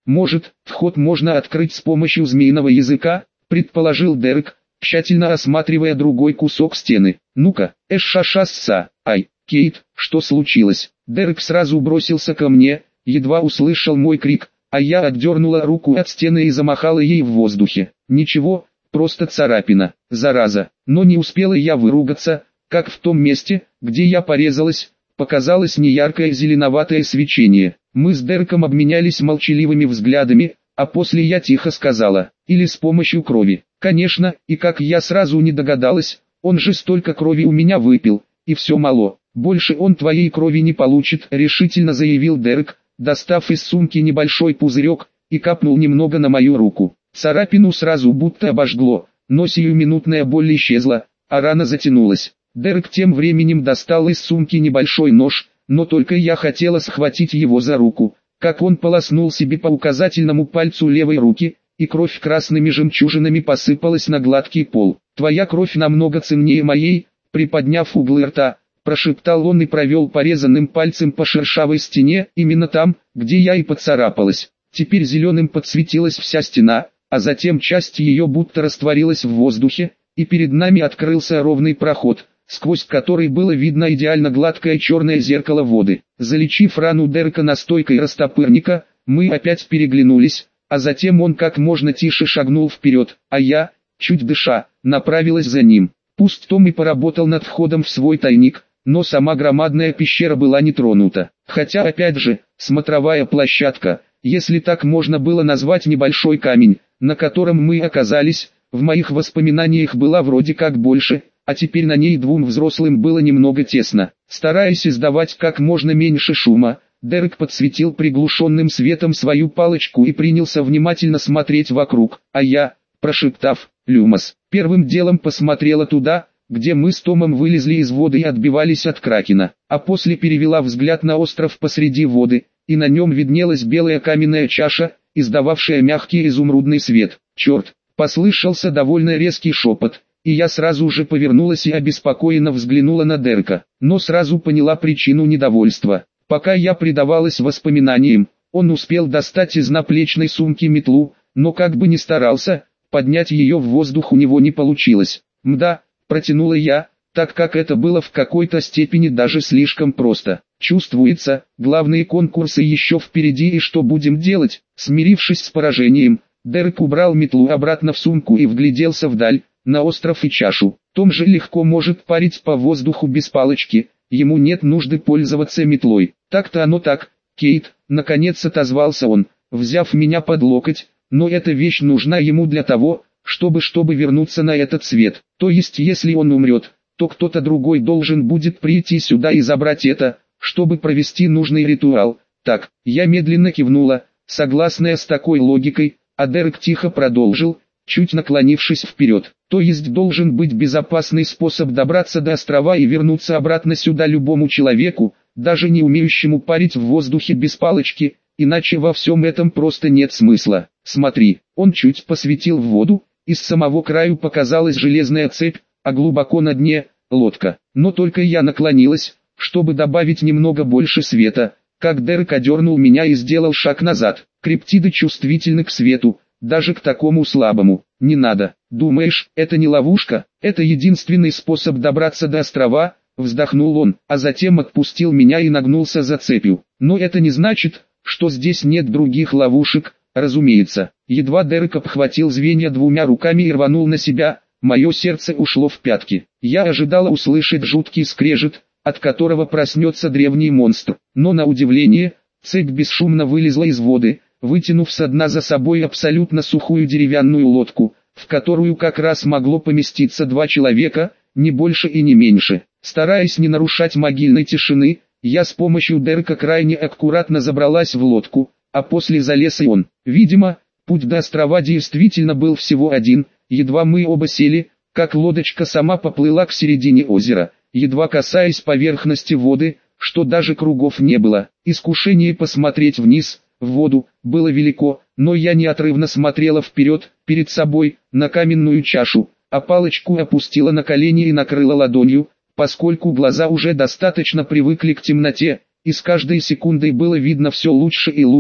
Может, вход можно открыть с помощью змеиного языка, предположил Дерек, тщательно осматривая другой кусок стены. Ну-ка, эш-ша-ша-са, ай, Кейт, что случилось? Дерек сразу бросился ко мне, едва услышал мой крик, а я отдернула руку от стены и замахала ей в воздухе. Ничего, просто царапина, зараза. Но не успела я выругаться, как в том месте, где я порезалась, показалось неяркое зеленоватое свечение. Мы с Дереком обменялись молчаливыми взглядами, а после я тихо сказала, или с помощью крови. Конечно, и как я сразу не догадалась, он же столько крови у меня выпил, и все мало. Больше он твоей крови не получит, решительно заявил Дерек, достав из сумки небольшой пузырек, и капнул немного на мою руку. Царапину сразу будто обожгло, но сиюминутная боль исчезла, а рана затянулась. Дерек тем временем достал из сумки небольшой нож, но только я хотела схватить его за руку, как он полоснул себе по указательному пальцу левой руки, и кровь красными жемчужинами посыпалась на гладкий пол. «Твоя кровь намного ценнее моей», приподняв углы рта, прошептал он и провел порезанным пальцем по шершавой стене, именно там, где я и поцарапалась. Теперь зеленым подсветилась вся стена, а затем часть ее будто растворилась в воздухе, и перед нами открылся ровный проход, сквозь который было видно идеально гладкое черное зеркало воды. Залечив рану Дерека настойкой растопырника, мы опять переглянулись, а затем он как можно тише шагнул вперед, а я, чуть дыша, направилась за ним. Пусть Том и поработал над входом в свой тайник, но сама громадная пещера была не тронута. Хотя опять же, смотровая площадка, если так можно было назвать небольшой камень, на котором мы оказались, в моих воспоминаниях была вроде как больше, а теперь на ней двум взрослым было немного тесно. Стараясь издавать как можно меньше шума, Дерек подсветил приглушенным светом свою палочку и принялся внимательно смотреть вокруг, а я, прошептав «Люмос», первым делом посмотрела туда, где мы с Томом вылезли из воды и отбивались от кракена, а после перевела взгляд на остров посреди воды, и на нем виднелась белая каменная чаша, издававшая мягкий изумрудный свет. «Черт!» — послышался довольно резкий шепот, и я сразу же повернулась и обеспокоенно взглянула на Дерека, но сразу поняла причину недовольства. Пока я предавалась воспоминаниям, он успел достать из наплечной сумки метлу, но как бы ни старался, поднять ее в воздух у него не получилось. «Мда», — протянула я, так как это было в какой-то степени даже слишком просто. «Чувствуется, главные конкурсы еще впереди, и что будем делать?» Смирившись с поражением, Дерек убрал метлу обратно в сумку и вгляделся вдаль, на остров и чашу. Том же легко может парить по воздуху без палочки, ему нет нужды пользоваться метлой. «Так-то оно так, Кейт», — наконец отозвался он, взяв меня под локоть, «но эта вещь нужна ему для того, чтобы вернуться на этот свет. То есть если он умрет, то кто-то другой должен будет прийти сюда и забрать это, чтобы провести нужный ритуал». Так, я медленно кивнула, согласная с такой логикой, а Дерек тихо продолжил, чуть наклонившись вперед. «То есть должен быть безопасный способ добраться до острова и вернуться обратно сюда любому человеку, даже не умеющему парить в воздухе без палочки, иначе во всем этом просто нет смысла. Смотри». Он чуть посветил в воду, из самого краю показалась железная цепь, а глубоко на дне — лодка. Но только я наклонилась, чтобы добавить немного больше света, как Дерек одернул меня и сделал шаг назад. Криптиды чувствительны к свету, даже к такому слабому. «Не надо. Думаешь, это не ловушка? Это единственный способ добраться до острова», — вздохнул он, а затем отпустил меня и нагнулся за цепью. «Но это не значит, что здесь нет других ловушек, разумеется». Едва Дерек обхватил звенья двумя руками и рванул на себя, мое сердце ушло в пятки. Я ожидала услышать жуткий скрежет, от которого проснется древний монстр. Но на удивление, цепь бесшумно вылезла из воды, вытянув со дна за собой абсолютно сухую деревянную лодку, в которую как раз могло поместиться 2 человека, не больше и не меньше. Стараясь не нарушать могильной тишины, я с помощью Дерека крайне аккуратно забралась в лодку, а после залез и он. Видимо, путь до острова действительно был всего один. Едва мы оба сели, как лодочка сама поплыла к середине озера, едва касаясь поверхности воды, что даже кругов не было. Искушение посмотреть вниз, в воду, было велико, но я неотрывно смотрела вперед, перед собой, на каменную чашу, а палочку опустила на колени и накрыла ладонью, поскольку глаза уже достаточно привыкли к темноте, и с каждой секундой было видно все лучше и лучше,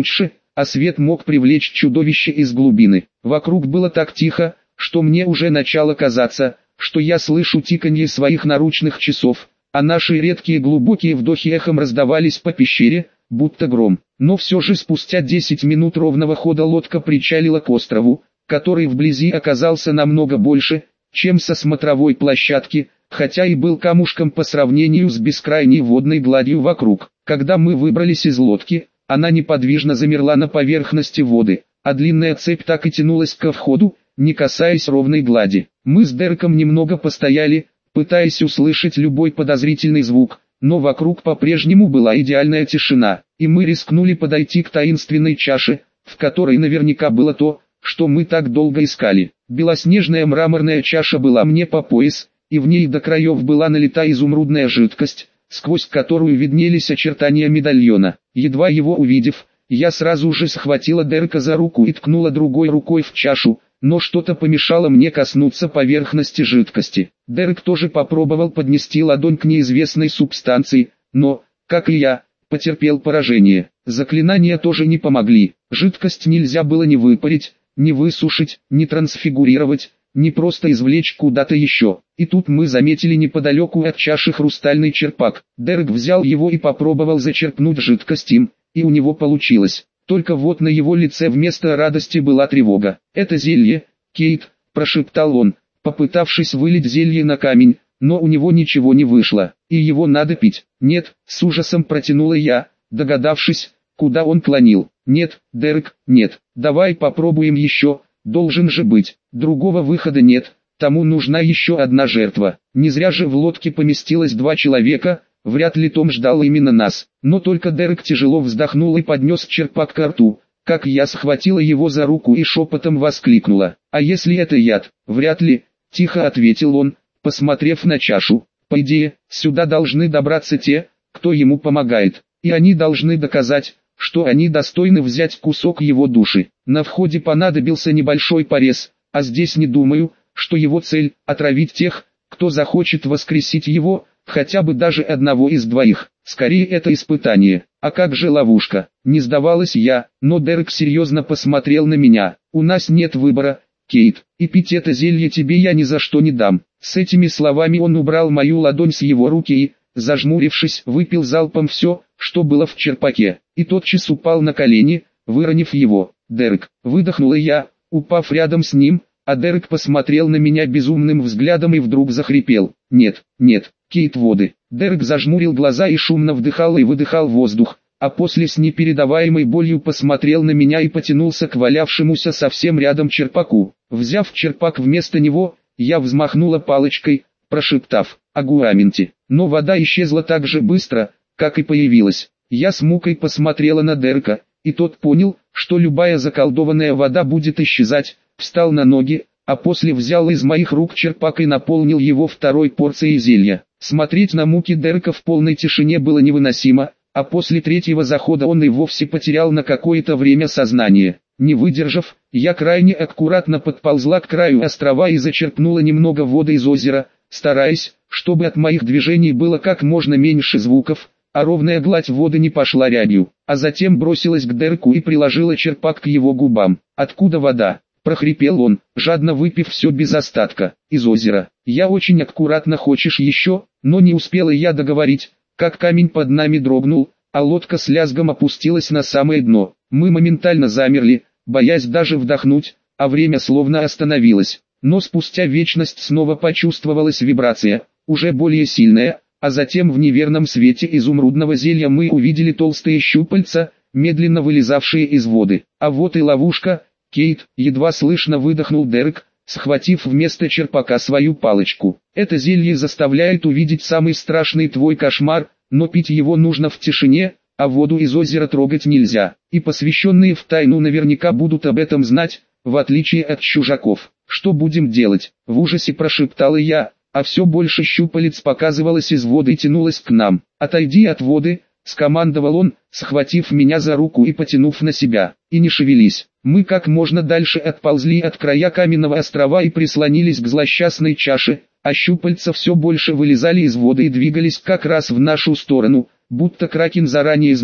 а свет мог привлечь чудовище из глубины. Вокруг было так тихо, что мне уже начало казаться, что я слышу тиканье своих наручных часов, а наши редкие глубокие вдохи эхом раздавались по пещере, будто гром. Но все же спустя 10 минут ровного хода лодка причалила к острову, который вблизи оказался намного больше, чем со смотровой площадки, хотя и был камушком по сравнению с бескрайней водной гладью вокруг. Когда мы выбрались из лодки, она неподвижно замерла на поверхности воды, а длинная цепь так и тянулась ко входу, не касаясь ровной глади. Мы с Дереком немного постояли, пытаясь услышать любой подозрительный звук, но вокруг по-прежнему была идеальная тишина, и мы рискнули подойти к таинственной чаше, в которой наверняка было то, что мы так долго искали. Белоснежная мраморная чаша была мне по пояс, и в ней до краев была налита изумрудная жидкость, сквозь которую виднелись очертания медальона. Едва его увидев, я сразу же схватила Дерека за руку и ткнула другой рукой в чашу, но что-то помешало мне коснуться поверхности жидкости. Дерек тоже попробовал поднести ладонь к неизвестной субстанции, но, как и я, потерпел поражение. Заклинания тоже не помогли. Жидкость нельзя было ни выпарить, ни высушить, ни трансфигурировать, ни просто извлечь куда-то еще. И тут мы заметили неподалеку от чаши хрустальный черпак. Дерек взял его и попробовал зачерпнуть жидкость им, и у него получилось. Только вот на его лице вместо радости была тревога. «Это зелье, Кейт», – прошептал он, попытавшись вылить зелье на камень, но у него ничего не вышло, и его надо пить. «Нет», – с ужасом протянула я, догадавшись, куда он клонил. «Нет, Дерек, нет, давай попробуем еще, должен же быть, другого выхода нет, тому нужна еще одна жертва». Не зря же в лодке поместилось 2 человека, вряд ли Том ждал именно нас. Но только Дерек тяжело вздохнул и поднес черпак ко рту, как я схватила его за руку и шепотом воскликнула: «А если это яд?» «Вряд ли», – тихо ответил он, посмотрев на чашу. «По идее, сюда должны добраться те, кто ему помогает, и они должны доказать, что они достойны взять кусок его души. На входе понадобился небольшой порез, а здесь не думаю, что его цель – отравить тех, кто захочет воскресить его, хотя бы даже одного из 2. Скорее это испытание. А как же ловушка?» Не сдавалась я, но Дерек серьезно посмотрел на меня. «У нас нет выбора, Кейт, и пить это зелье тебе я ни за что не дам». С этими словами он убрал мою ладонь с его руки и, зажмурившись, выпил залпом все, что было в черпаке, и тотчас упал на колени, выронив его. «Дерек», — выдохнула я, упав рядом с ним, а Дерек посмотрел на меня безумным взглядом и вдруг захрипел: «Нет, нет, Кейт, воды». Дерек зажмурил глаза и шумно вдыхал и выдыхал воздух, а после с непередаваемой болью посмотрел на меня и потянулся к валявшемуся совсем рядом черпаку. Взяв черпак вместо него, я взмахнула палочкой, прошептав: «Агуаменти». Но вода исчезла так же быстро, как и появилась. Я с мукой посмотрела на Дерека, и тот понял, что любая заколдованная вода будет исчезать, встал на ноги, а после взял из моих рук черпак и наполнил его 2-й порцией зелья. Смотреть на муки Дерека в полной тишине было невыносимо, а после 3-го захода он и вовсе потерял на какое-то время сознание. Не выдержав, я крайне аккуратно подползла к краю острова и зачерпнула немного воды из озера, стараясь, чтобы от моих движений было как можно меньше звуков, а ровная гладь воды не пошла рябью. А затем бросилась к Дереку и приложила черпак к его губам. «Откуда вода?» – прохрипел он, жадно выпив все без остатка. «Из озера». «Я очень аккуратно, хочешь еще?» Но не успела я договорить, как камень под нами дрогнул, а лодка с лязгом опустилась на самое дно. Мы моментально замерли, боясь даже вдохнуть, а время словно остановилось. Но спустя вечность снова почувствовалась вибрация, уже более сильная, а затем в неверном свете изумрудного зелья мы увидели толстые щупальца, медленно вылезавшие из воды. «А вот и ловушка, Кейт», едва слышно выдохнул Дерек, схватив вместо черпака свою палочку. «Это зелье заставляет увидеть самый страшный твой кошмар, но пить его нужно в тишине, а воду из озера трогать нельзя. И посвященные в тайну наверняка будут об этом знать, в отличие от чужаков. Что будем делать?» В ужасе прошептала я, а все больше щупалец показывалось из воды и тянулось к нам. «Отойди от воды», — скомандовал он, схватив меня за руку и потянув на себя. «И не шевелись». Мы как можно дальше отползли от края каменного острова и прислонились к злосчастной чаше, а щупальца все больше вылезали из воды и двигались как раз в нашу сторону, будто кракен заранее знал,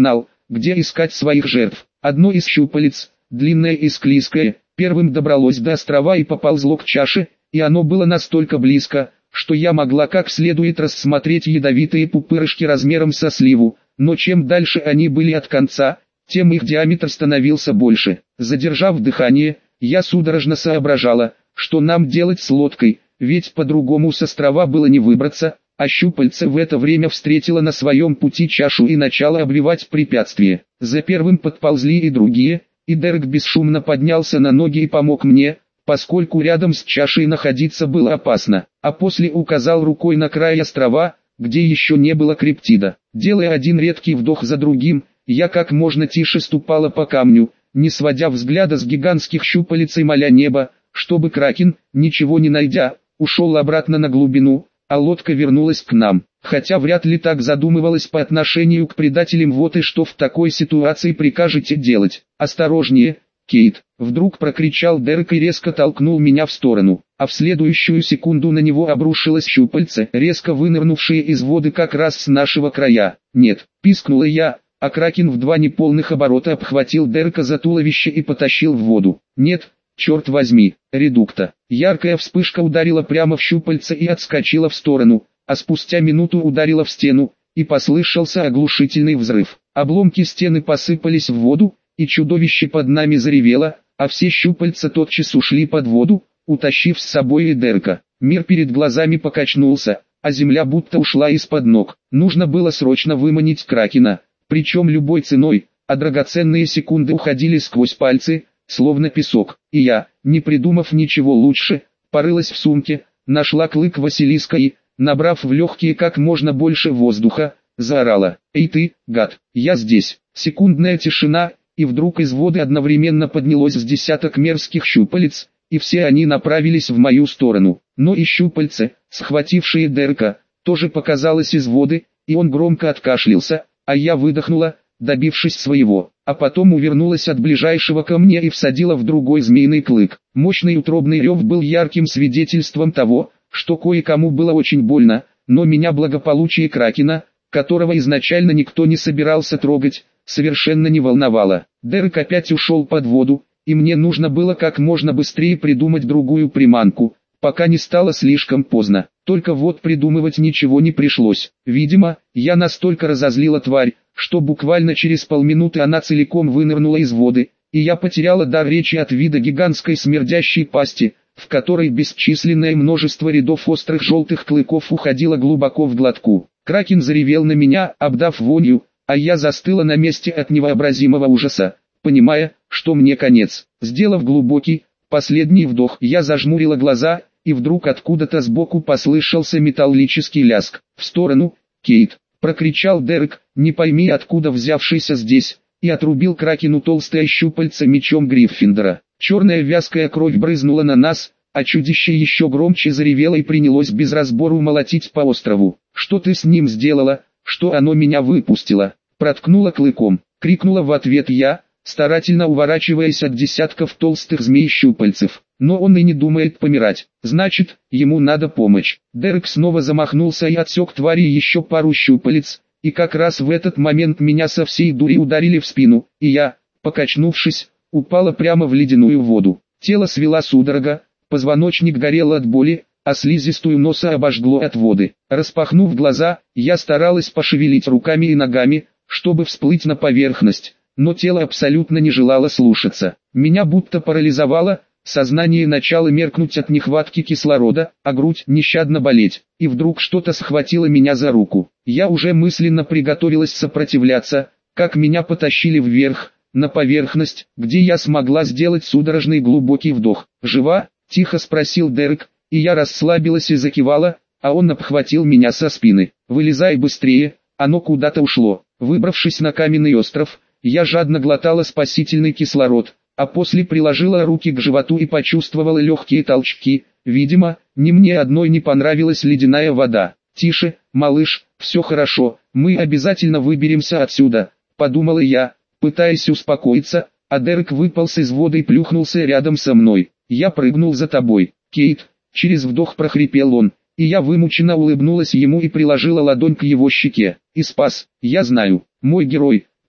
где искать своих жертв. Одно из щупалец, длинное и склизкое, первым добралось до острова и поползло к чаше, и оно было настолько близко, что я могла как следует рассмотреть ядовитые пупырышки размером со сливу, но чем дальше они были от конца, тем их диаметр становился больше. Задержав дыхание, я судорожно соображала, что нам делать с лодкой, ведь по-другому с острова было не выбраться, а щупальце в это время встретило на своем пути чашу и начало обвивать препятствие. За первым подползли и другие, и Дерек бесшумно поднялся на ноги и помог мне, поскольку рядом с чашей находиться было опасно, а после указал рукой на край острова, где еще не было криптида. Делая один редкий вдох за другим, я как можно тише ступала по камню, не сводя взгляда с гигантских щупалец и моля небо, чтобы кракен, ничего не найдя, ушел обратно на глубину, а лодка вернулась к нам. Хотя вряд ли так задумывалась по отношению к предателям. Вот и что в такой ситуации прикажете делать. Осторожнее, Кейт, вдруг прокричал Дерек и резко толкнул меня в сторону, а в следующую секунду на него обрушилось щупальце, резко вынырнувшее из воды как раз с нашего края. Нет, пискнула я, а кракен в 2 неполных оборота обхватил Дерека за туловище и потащил в воду. Нет, черт возьми, редукта. Яркая вспышка ударила прямо в щупальце и отскочила в сторону, а спустя минуту ударила в стену, и послышался оглушительный взрыв. Обломки стены посыпались в воду, и чудовище под нами заревело, а все щупальца тотчас ушли под воду, утащив с собой и Дерека. Мир перед глазами покачнулся, а земля будто ушла из-под ног. Нужно было срочно выманить кракена, причем любой ценой, а драгоценные секунды уходили сквозь пальцы, словно песок. И я, не придумав ничего лучше, порылась в сумке, нашла клык Василиска и, набрав в легкие как можно больше воздуха, заорала: «Эй ты, гад, я здесь!» Секундная тишина, и вдруг из воды одновременно поднялось с десяток мерзких щупалец, и все они направились в мою сторону. Но и щупальце, схватившие Дерека, тоже показалось из воды, и он громко откашлялся, а я выдохнула, добившись своего, а потом увернулась от ближайшего ко мне и всадила в другой змеиный клык. Мощный утробный рев был ярким свидетельством того, что кое-кому было очень больно, но меня благополучие кракена, которого изначально никто не собирался трогать, совершенно не волновало. Дерек опять ушел под воду, и мне нужно было как можно быстрее придумать другую приманку, пока не стало слишком поздно. Только вот придумывать ничего не пришлось. Видимо, я настолько разозлила тварь, что буквально через полминуты она целиком вынырнула из воды, и я потеряла дар речи от вида гигантской смердящей пасти, в которой бесчисленное множество рядов острых желтых клыков уходило глубоко в глотку. Кракен заревел на меня, обдав вонью, а я застыла на месте от невообразимого ужаса, понимая, что мне конец. Сделав глубокий, последний вдох, я зажмурила глаза, и вдруг откуда-то сбоку послышался металлический лязг. «В сторону, Кейт!» — прокричал Дерек, не пойми откуда взявшийся здесь, и отрубил кракену толстое щупальце мечом Гриффиндора. Черная вязкая кровь брызнула на нас, а чудище еще громче заревело и принялось без разбору молотить по острову. «Что ты с ним сделала, что оно меня выпустило?» «Проткнула клыком!» — крикнула в ответ я, старательно уворачиваясь от десятков толстых змей-щупальцев. «Но он и не думает помирать, значит, ему надо помощь». Дерек снова замахнулся и отсек твари еще пару щупалец, и как раз в этот момент меня со всей дури ударили в спину, и я, покачнувшись, упала прямо в ледяную воду. Тело свело судорога, позвоночник горел от боли, а слизистую носа обожгло от воды. Распахнув глаза, я старалась пошевелить руками и ногами, чтобы всплыть на поверхность, но тело абсолютно не желало слушаться. Меня будто парализовало, сознание начало меркнуть от нехватки кислорода, а грудь нещадно болеть. И вдруг что-то схватило меня за руку. Я уже мысленно приготовилась сопротивляться, как меня потащили вверх, на поверхность, где я смогла сделать судорожный глубокий вдох. «Жива?» — тихо спросил Дерек, и я расслабилась и закивала, а он обхватил меня со спины. «Вылезай быстрее, оно куда-то ушло». Выбравшись на каменный остров, я жадно глотала спасительный кислород, а после приложила руки к животу и почувствовала легкие толчки. Видимо, ни мне одной не понравилась ледяная вода. «Тише, малыш, все хорошо, мы обязательно выберемся отсюда», — подумала я, пытаясь успокоиться, а Дерек выполз из воды и плюхнулся рядом со мной. «Я прыгнул за тобой, Кейт», — через вдох прохрипел он, и я вымученно улыбнулась ему и приложила ладонь к его щеке. «И спас, я знаю, мой герой», —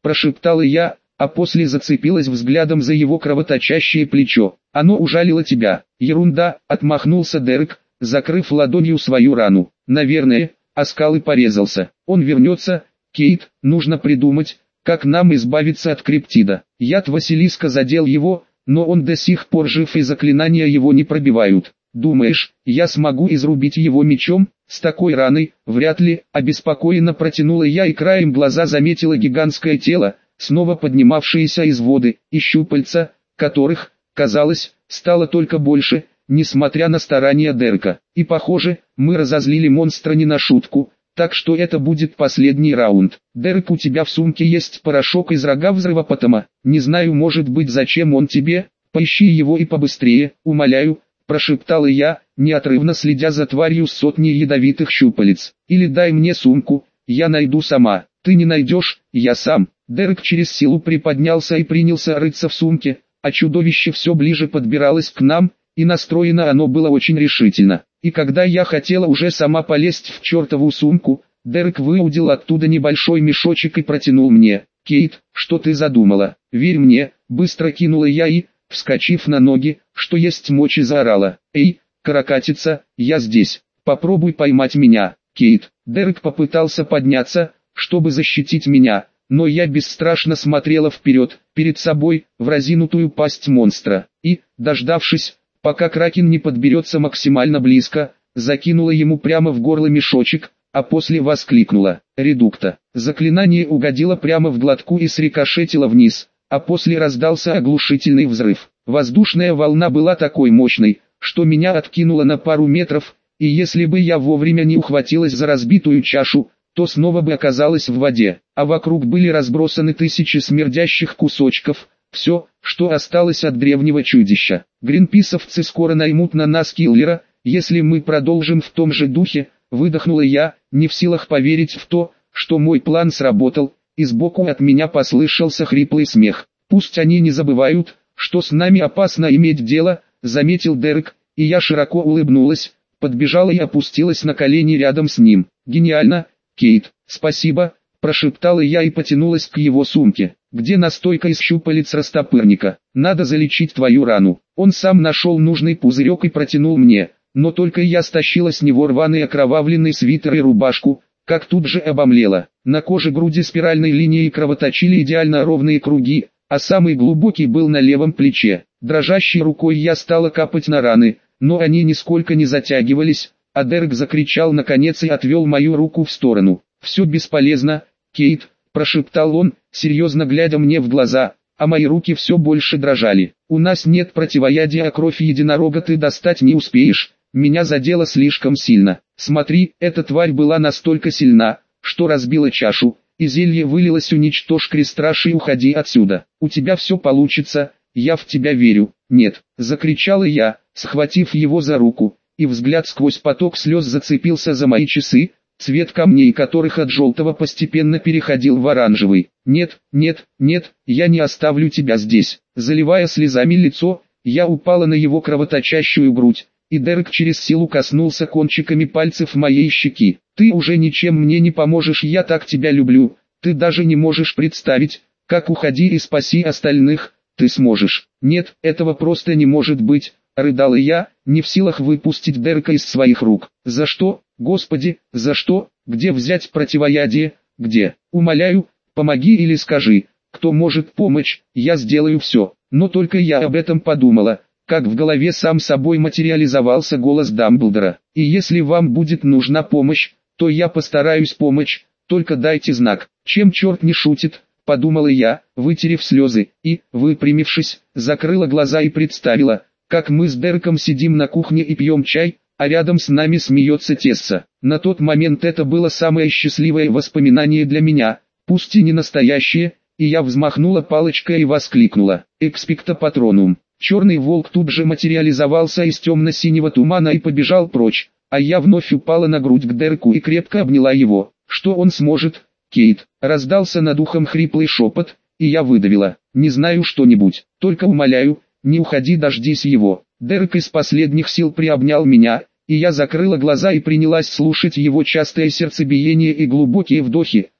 прошептала я, а после зацепилась взглядом за его кровоточащее плечо. Оно ужалило тебя. Ерунда, отмахнулся Дерек, закрыв ладонью свою рану. Наверное, оскал и порезался. Он вернется, Кейт, нужно придумать, как нам избавиться от криптида. Яд Василиска задел его, но он до сих пор жив и заклинания его не пробивают. Думаешь, я смогу изрубить его мечом? С такой раной, вряд ли, обеспокоенно протянула я и краем глаза заметила гигантское тело, снова поднимавшееся из воды, и щупальца, которых, казалось, стало только больше, несмотря на старания Дерека. И похоже, мы разозлили монстра не на шутку, так что это будет последний раунд. Дерек, у тебя в сумке есть порошок из рога взрывопотома. Не знаю, может быть, зачем он тебе, поищи его и побыстрее, умоляю, прошептала я, неотрывно следя за тварью с сотней ядовитых щупалец. Или дай мне сумку, я найду сама. Ты не найдешь, я сам. Дерек через силу приподнялся и принялся рыться в сумке, а чудовище все ближе подбиралось к нам, и настроено оно было очень решительно. И когда я хотела уже сама полезть в чертову сумку, Дерек выудил оттуда небольшой мешочек и протянул мне. «Кейт, что ты задумала? Верь мне», быстро кинула я и, вскочив на ноги, что есть мочи, заорала. «Эй, каракатица, я здесь, попробуй поймать меня, Кейт». Дерек попытался подняться, чтобы защитить меня, но я бесстрашно смотрела вперед, перед собой, в разинутую пасть монстра, и, дождавшись, пока кракен не подберется максимально близко, закинула ему прямо в горло мешочек, а после воскликнула «Редукта». Заклинание угодило прямо в глотку и срикошетило вниз, а после раздался оглушительный взрыв. Воздушная волна была такой мощной, что меня откинуло на пару метров, и если бы я вовремя не ухватилась за разбитую чашу, то снова бы оказалась в воде, а вокруг были разбросаны тысячи смердящих кусочков, все, что осталось от древнего чудища. Гринписовцы скоро наймут на нас киллера, если мы продолжим в том же духе, выдохнула я, не в силах поверить в то, что мой план сработал, и сбоку от меня послышался хриплый смех. Пусть они не забывают, что с нами опасно иметь дело, заметил Дерек, и я широко улыбнулась, подбежала и опустилась на колени рядом с ним. Гениально, Кейт, спасибо, прошептала я и потянулась к его сумке. Где настойка из щупалец растопырника? Надо залечить твою рану. Он сам нашел нужный пузырек и протянул мне, но только я стащила с него рваный окровавленный свитер и рубашку, как тут же обомлела. На коже груди спиральной линией кровоточили идеально ровные круги, а самый глубокий был на левом плече. Дрожащей рукой я стала капать на раны, но они нисколько не затягивались, а Дерек закричал наконец и отвел мою руку в сторону. «Все бесполезно, Кейт», прошептал он, серьезно глядя мне в глаза, а мои руки все больше дрожали. «У нас нет противоядия, а кровь единорога ты достать не успеешь, меня задело слишком сильно. Смотри, эта тварь была настолько сильна, что разбила чашу, и зелье вылилось, уничтожь крестраж и уходи отсюда. У тебя все получится, я в тебя верю». «Нет», закричала я, схватив его за руку, и взгляд сквозь поток слез зацепился за мои часы, цвет камней которых от желтого постепенно переходил в оранжевый. «Нет, нет, нет, я не оставлю тебя здесь». Заливая слезами лицо, я упала на его кровоточащую грудь, и Дерек через силу коснулся кончиками пальцев моей щеки. «Ты уже ничем мне не поможешь, я так тебя люблю, ты даже не можешь представить, как уходи и спаси остальных, ты сможешь». «Нет, этого просто не может быть», рыдала я, не в силах выпустить Дерека из своих рук. «За что, Господи, за что? Где взять противоядие? Где? Умоляю, помоги или скажи, кто может помочь, я сделаю все». Но только я об этом подумала, как в голове сам собой материализовался голос Дамблдора. «И если вам будет нужна помощь, то я постараюсь помочь, только дайте знак». «Чем черт не шутит?» — подумала я, вытерев слезы, и, выпрямившись, закрыла глаза и представила, как мы с Дереком сидим на кухне и пьем чай, а рядом с нами смеется Тесса. На тот момент это было самое счастливое воспоминание для меня, пусть и не настоящее, и я взмахнула палочкой и воскликнула «Экспекто патронум». Черный волк тут же материализовался из темно-синего тумана и побежал прочь, а я вновь упала на грудь к Дереку и крепко обняла его. «Что он сможет, Кейт?» Раздался над ухом хриплый шепот, и я выдавила «Не знаю, что-нибудь, только умоляю, не уходи, дождись его». Дерек из последних сил приобнял меня, и я закрыла глаза и принялась слушать его частое сердцебиение и глубокие вдохи,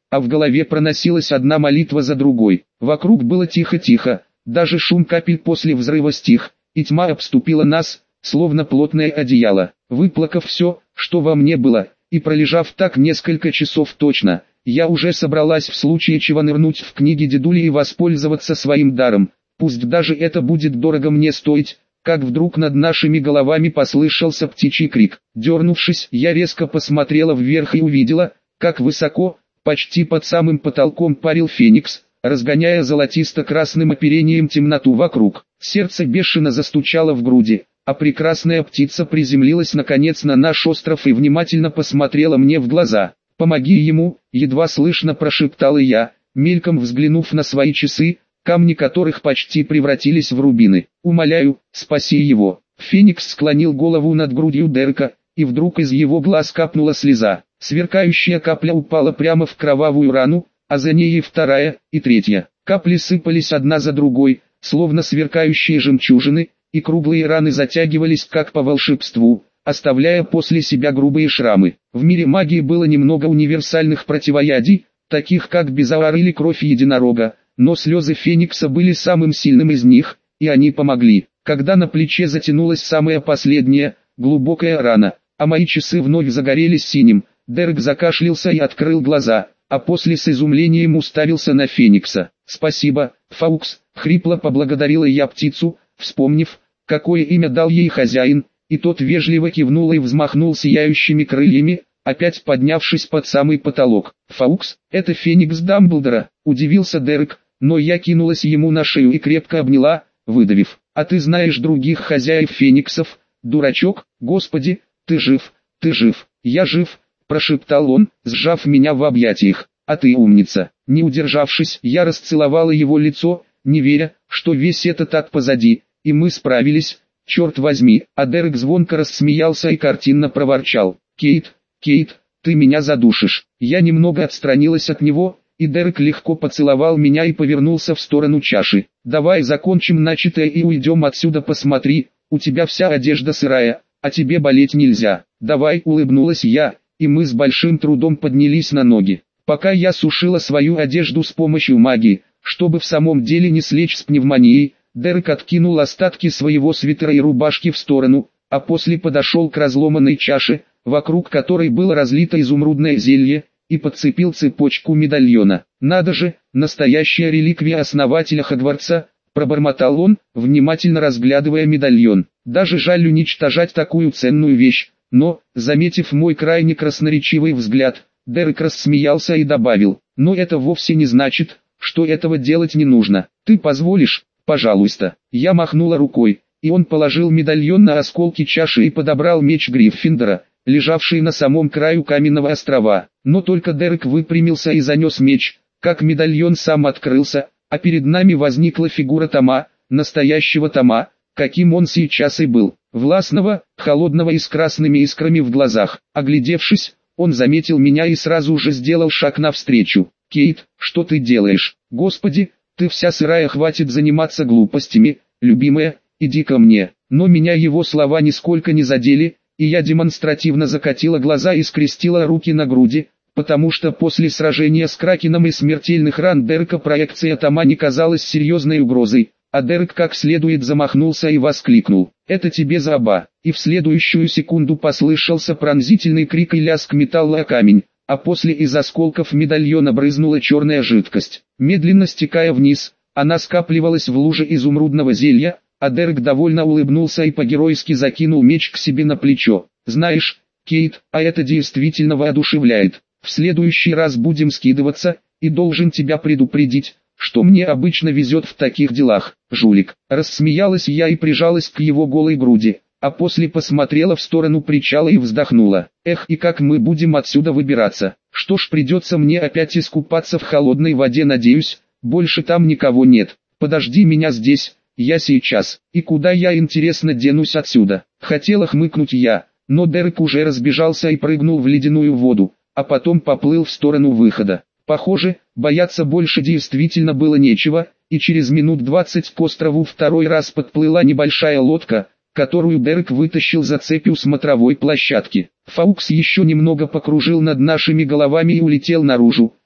а в голове проносилась одна молитва за другой. Вокруг было тихо-тихо, даже шум капель после взрыва стих, и тьма обступила нас, словно плотное одеяло. Выплакав все, что во мне было, и пролежав так несколько часов точно, я уже собралась в случае чего нырнуть в книги дедули и воспользоваться своим даром, пусть даже это будет дорого мне стоить, как вдруг над нашими головами послышался птичий крик. Дернувшись, я резко посмотрела вверх и увидела, как высоко, почти под самым потолком парил феникс, разгоняя золотисто-красным оперением темноту вокруг. Сердце бешено застучало в груди, а прекрасная птица приземлилась наконец на наш остров и внимательно посмотрела мне в глаза. «Помоги ему», — едва слышно прошептала я, мельком взглянув на свои часы, камни которых почти превратились в рубины. «Умоляю, спаси его». Феникс склонил голову над грудью Дерека, и вдруг из его глаз капнула слеза. Сверкающая капля упала прямо в кровавую рану, а за ней и вторая, и третья. Капли сыпались одна за другой, словно сверкающие жемчужины, и круглые раны затягивались как по волшебству, оставляя после себя грубые шрамы. В мире магии было немного универсальных противоядий, таких как безауар или кровь единорога, но слезы Феникса были самым сильным из них, и они помогли. Когда на плече затянулась самая последняя, глубокая рана, а мои часы вновь загорелись синим, Дерек закашлялся и открыл глаза, а после с изумлением уставился на Феникса. «Спасибо, Фаукс», — хрипло поблагодарила я птицу, вспомнив, какое имя дал ей хозяин, и тот вежливо кивнул и взмахнул сияющими крыльями, опять поднявшись под самый потолок. «Фаукс, это Феникс Дамблдора», — удивился Дерек, но я кинулась ему на шею и крепко обняла, выдавив: «А ты знаешь других хозяев Фениксов, дурачок? Господи, ты жив, ты жив!» «Я жив», — прошептал он, сжав меня в объятиях. «А ты умница». Не удержавшись, я расцеловала его лицо, не веря, что весь это так позади, и мы справились, черт возьми. А Дерек звонко рассмеялся и картинно проворчал: «Кейт, Кейт, ты меня задушишь». Я немного отстранилась от него, и Дерек легко поцеловал меня и повернулся в сторону чаши. «Давай закончим начатое и уйдем отсюда. Посмотри, у тебя вся одежда сырая, а тебе болеть нельзя». «Давай», — улыбнулась я, и мы с большим трудом поднялись на ноги. Пока я сушила свою одежду с помощью магии, чтобы в самом деле не слечь с пневмонией, Дерек откинул остатки своего свитера и рубашки в сторону, а после подошел к разломанной чаше, вокруг которой было разлито изумрудное зелье, и подцепил цепочку медальона. «Надо же, настоящая реликвия основателя Хогвартса», — пробормотал он, внимательно разглядывая медальон. «Даже жаль уничтожать такую ценную вещь». Но, заметив мой крайне красноречивый взгляд, Дерек рассмеялся и добавил: «Но это вовсе не значит, что этого делать не нужно. Ты позволишь, пожалуйста». Я махнула рукой, и он положил медальон на осколки чаши и подобрал меч Гриффиндора, лежавший на самом краю каменного острова. Но только Дерек выпрямился и занес меч, как медальон сам открылся, а перед нами возникла фигура Тома, настоящего Тома, каким он сейчас и был. Властного, холодного и с красными искрами в глазах. Оглядевшись, он заметил меня и сразу же сделал шаг навстречу. «Кейт, что ты делаешь? Господи, ты вся сырая, хватит заниматься глупостями, любимая, иди ко мне». Но меня его слова нисколько не задели, и я демонстративно закатила глаза и скрестила руки на груди, потому что после сражения с Кракеном и смертельных ран Дерека проекция Тома не казалась серьезной угрозой. А Дерек как следует замахнулся и воскликнул: «Это тебе за оба!» И в следующую секунду послышался пронзительный крик и лязг металла о камень, а после из осколков медальона брызнула черная жидкость. Медленно стекая вниз, она скапливалась в луже изумрудного зелья, а Дерек довольно улыбнулся и по-геройски закинул меч к себе на плечо. «Знаешь, Кейт, а это действительно воодушевляет. В следующий раз будем скидываться, и должен тебя предупредить, что мне обычно везет в таких делах, жулик». Рассмеялась я и прижалась к его голой груди, а после посмотрела в сторону причала и вздохнула. «Эх, и как мы будем отсюда выбираться? Что ж, придется мне опять искупаться в холодной воде, надеюсь, больше там никого нет. Подожди меня здесь, я сейчас. И куда я, интересно, денусь отсюда?» Хотела хмыкнуть я, но Дерек уже разбежался и прыгнул в ледяную воду, а потом поплыл в сторону выхода. Похоже, бояться больше действительно было нечего, и через минут 20 к острову второй раз подплыла небольшая лодка, которую Дерек вытащил за цепью смотровой площадки. Фаукс еще немного покружил над нашими головами и улетел наружу,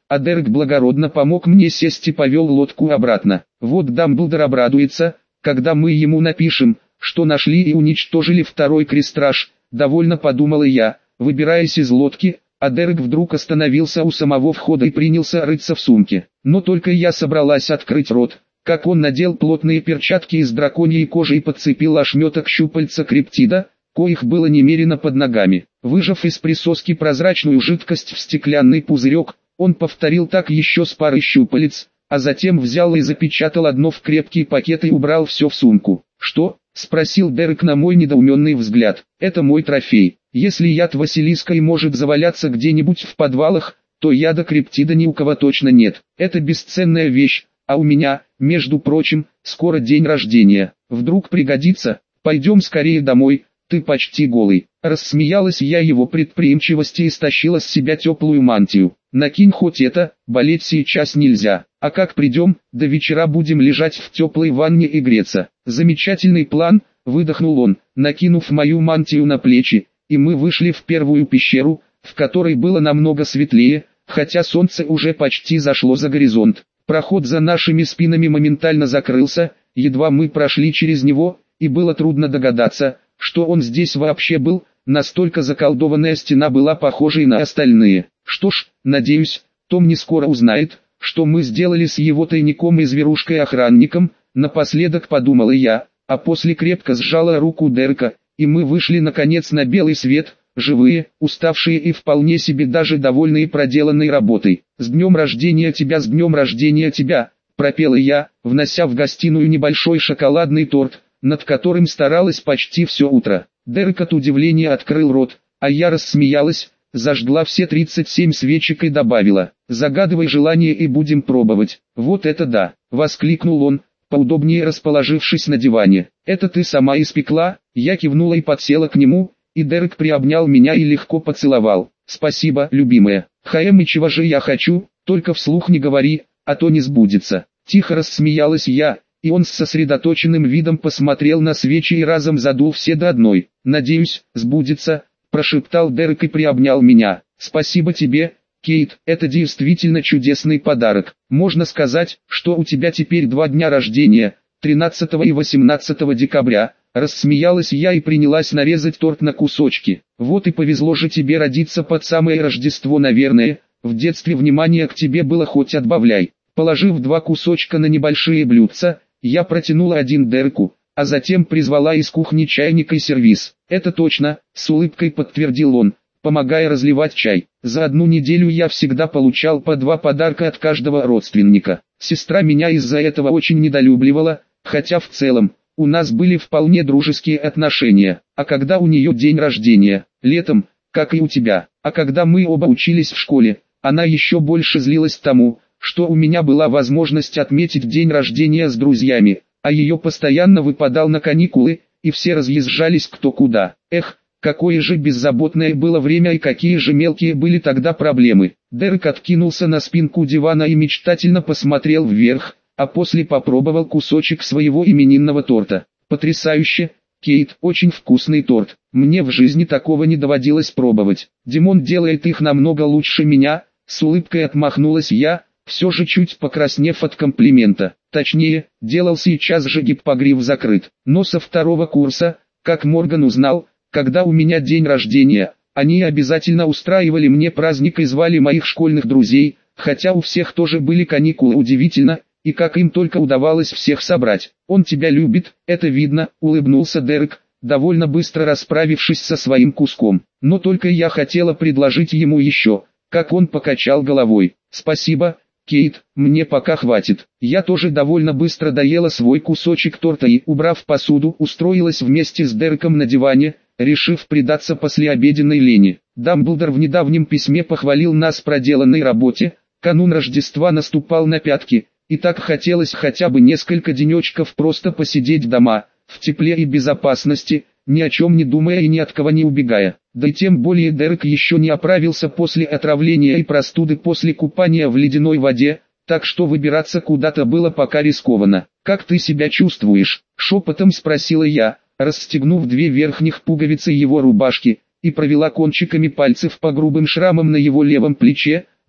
а Дерек благородно помог мне сесть и повел лодку обратно. Вот Дамблдор обрадуется, когда мы ему напишем, что нашли и уничтожили второй крестраж, довольно подумала я, выбираясь из лодки, а Дерек вдруг остановился у самого входа и принялся рыться в сумке. Но только я собралась открыть рот, как он надел плотные перчатки из драконьей кожи и подцепил ошметок щупальца криптида, коих было немерено под ногами. Выжав из присоски прозрачную жидкость в стеклянный пузырек, он повторил так еще с парой щупалец, а затем взял и запечатал одно в крепкий пакет и убрал все в сумку. «Что?» — спросил Дерек на мой недоуменный взгляд. «Это мой трофей. Если яд Василиска и может заваляться где-нибудь в подвалах, то яда криптида ни у кого точно нет. Это бесценная вещь, а у меня, между прочим, скоро день рождения. Вдруг пригодится? Пойдем скорее домой, ты почти голый». Рассмеялась я его предприимчивости и стащила с себя теплую мантию. «Накинь хоть это, болеть сейчас нельзя. А как придем, до вечера будем лежать в теплой ванне и греться». «Замечательный план», — выдохнул он, накинув мою мантию на плечи, и мы вышли в первую пещеру, в которой было намного светлее, хотя солнце уже почти зашло за горизонт. Проход за нашими спинами моментально закрылся, едва мы прошли через него, и было трудно догадаться, что он здесь вообще был, настолько заколдованная стена была похожей на остальные. Что ж, надеюсь, Том не скоро узнает, что мы сделали с его тайником и зверушкой-охранником, напоследок подумала я, а после крепко сжала руку Дерека, и мы вышли наконец на белый свет, живые, уставшие и вполне себе даже довольные проделанной работой. «С днем рождения тебя, с днем рождения тебя», пропела я, внося в гостиную небольшой шоколадный торт, над которым старалась почти все утро. Дерек от удивления открыл рот, а я рассмеялась, зажгла все 37 свечек и добавила: «Загадывай желание и будем пробовать». «Вот это да!» — воскликнул он, поудобнее расположившись на диване. «Это ты сама испекла?» Я кивнула и подсела к нему, и Дерек приобнял меня и легко поцеловал. «Спасибо, любимая. И чего же я хочу, только вслух не говори, а то не сбудется». Тихо рассмеялась я, и он с сосредоточенным видом посмотрел на свечи и разом задул все до одной. «Надеюсь, сбудется», — прошептал Дерек и приобнял меня. «Спасибо тебе, Кейт, это действительно чудесный подарок. Можно сказать, что у тебя теперь 2 дня рождения, 13 и 18 декабря». Рассмеялась я и принялась нарезать торт на кусочки. «Вот и повезло же тебе родиться под самое Рождество, наверное. В детстве внимание к тебе было хоть отбавляй». Положив 2 кусочка на небольшие блюдца, я протянула один Дереку, а затем призвала из кухни чайник и сервиз. «Это точно», — с улыбкой подтвердил он, помогая разливать чай. «За 1 неделю я всегда получал по 2 подарка от каждого родственника. Сестра меня из-за этого очень недолюбливала, хотя в целом у нас были вполне дружеские отношения. А когда у нее день рождения? Летом, как и у тебя. А когда мы оба учились в школе, она еще больше злилась тому, что у меня была возможность отметить день рождения с друзьями, а ее постоянно выпадал на каникулы, и все разъезжались кто куда. Эх, какое же беззаботное было время и какие же мелкие были тогда проблемы». Дерек откинулся на спинку дивана и мечтательно посмотрел вверх, а после попробовал кусочек своего именинного торта. «Потрясающе, Кейт, очень вкусный торт. Мне в жизни такого не доводилось пробовать. Димон делает их намного лучше меня», — с улыбкой отмахнулась я, все же чуть покраснев от комплимента. Точнее, делал сейчас же гиппогриф закрыт. Но со 2 курса, как Морган узнал, когда у меня день рождения, они обязательно устраивали мне праздник и звали моих школьных друзей, хотя у всех тоже были каникулы. Удивительно, и как им только удавалось всех собрать. «Он тебя любит, это видно», — улыбнулся Дерек, довольно быстро расправившись со своим куском. Но только я хотела предложить ему еще, как он покачал головой. «Спасибо, Кейт, мне пока хватит». Я тоже довольно быстро доела свой кусочек торта и, убрав посуду, устроилась вместе с Дереком на диване, решив предаться послеобеденной лени. Дамблдор в недавнем письме похвалил нас проделанной работе, канун Рождества наступал на пятки, и так хотелось хотя бы несколько денечков просто посидеть дома, в тепле и безопасности, ни о чем не думая и ни от кого не убегая. Да и тем более Дерек еще не оправился после отравления и простуды после купания в ледяной воде, так что выбираться куда-то было пока рискованно. «Как ты себя чувствуешь?» — шепотом спросила я, расстегнув 2 верхних пуговицы его рубашки, и провела кончиками пальцев по грубым шрамам на его левом плече,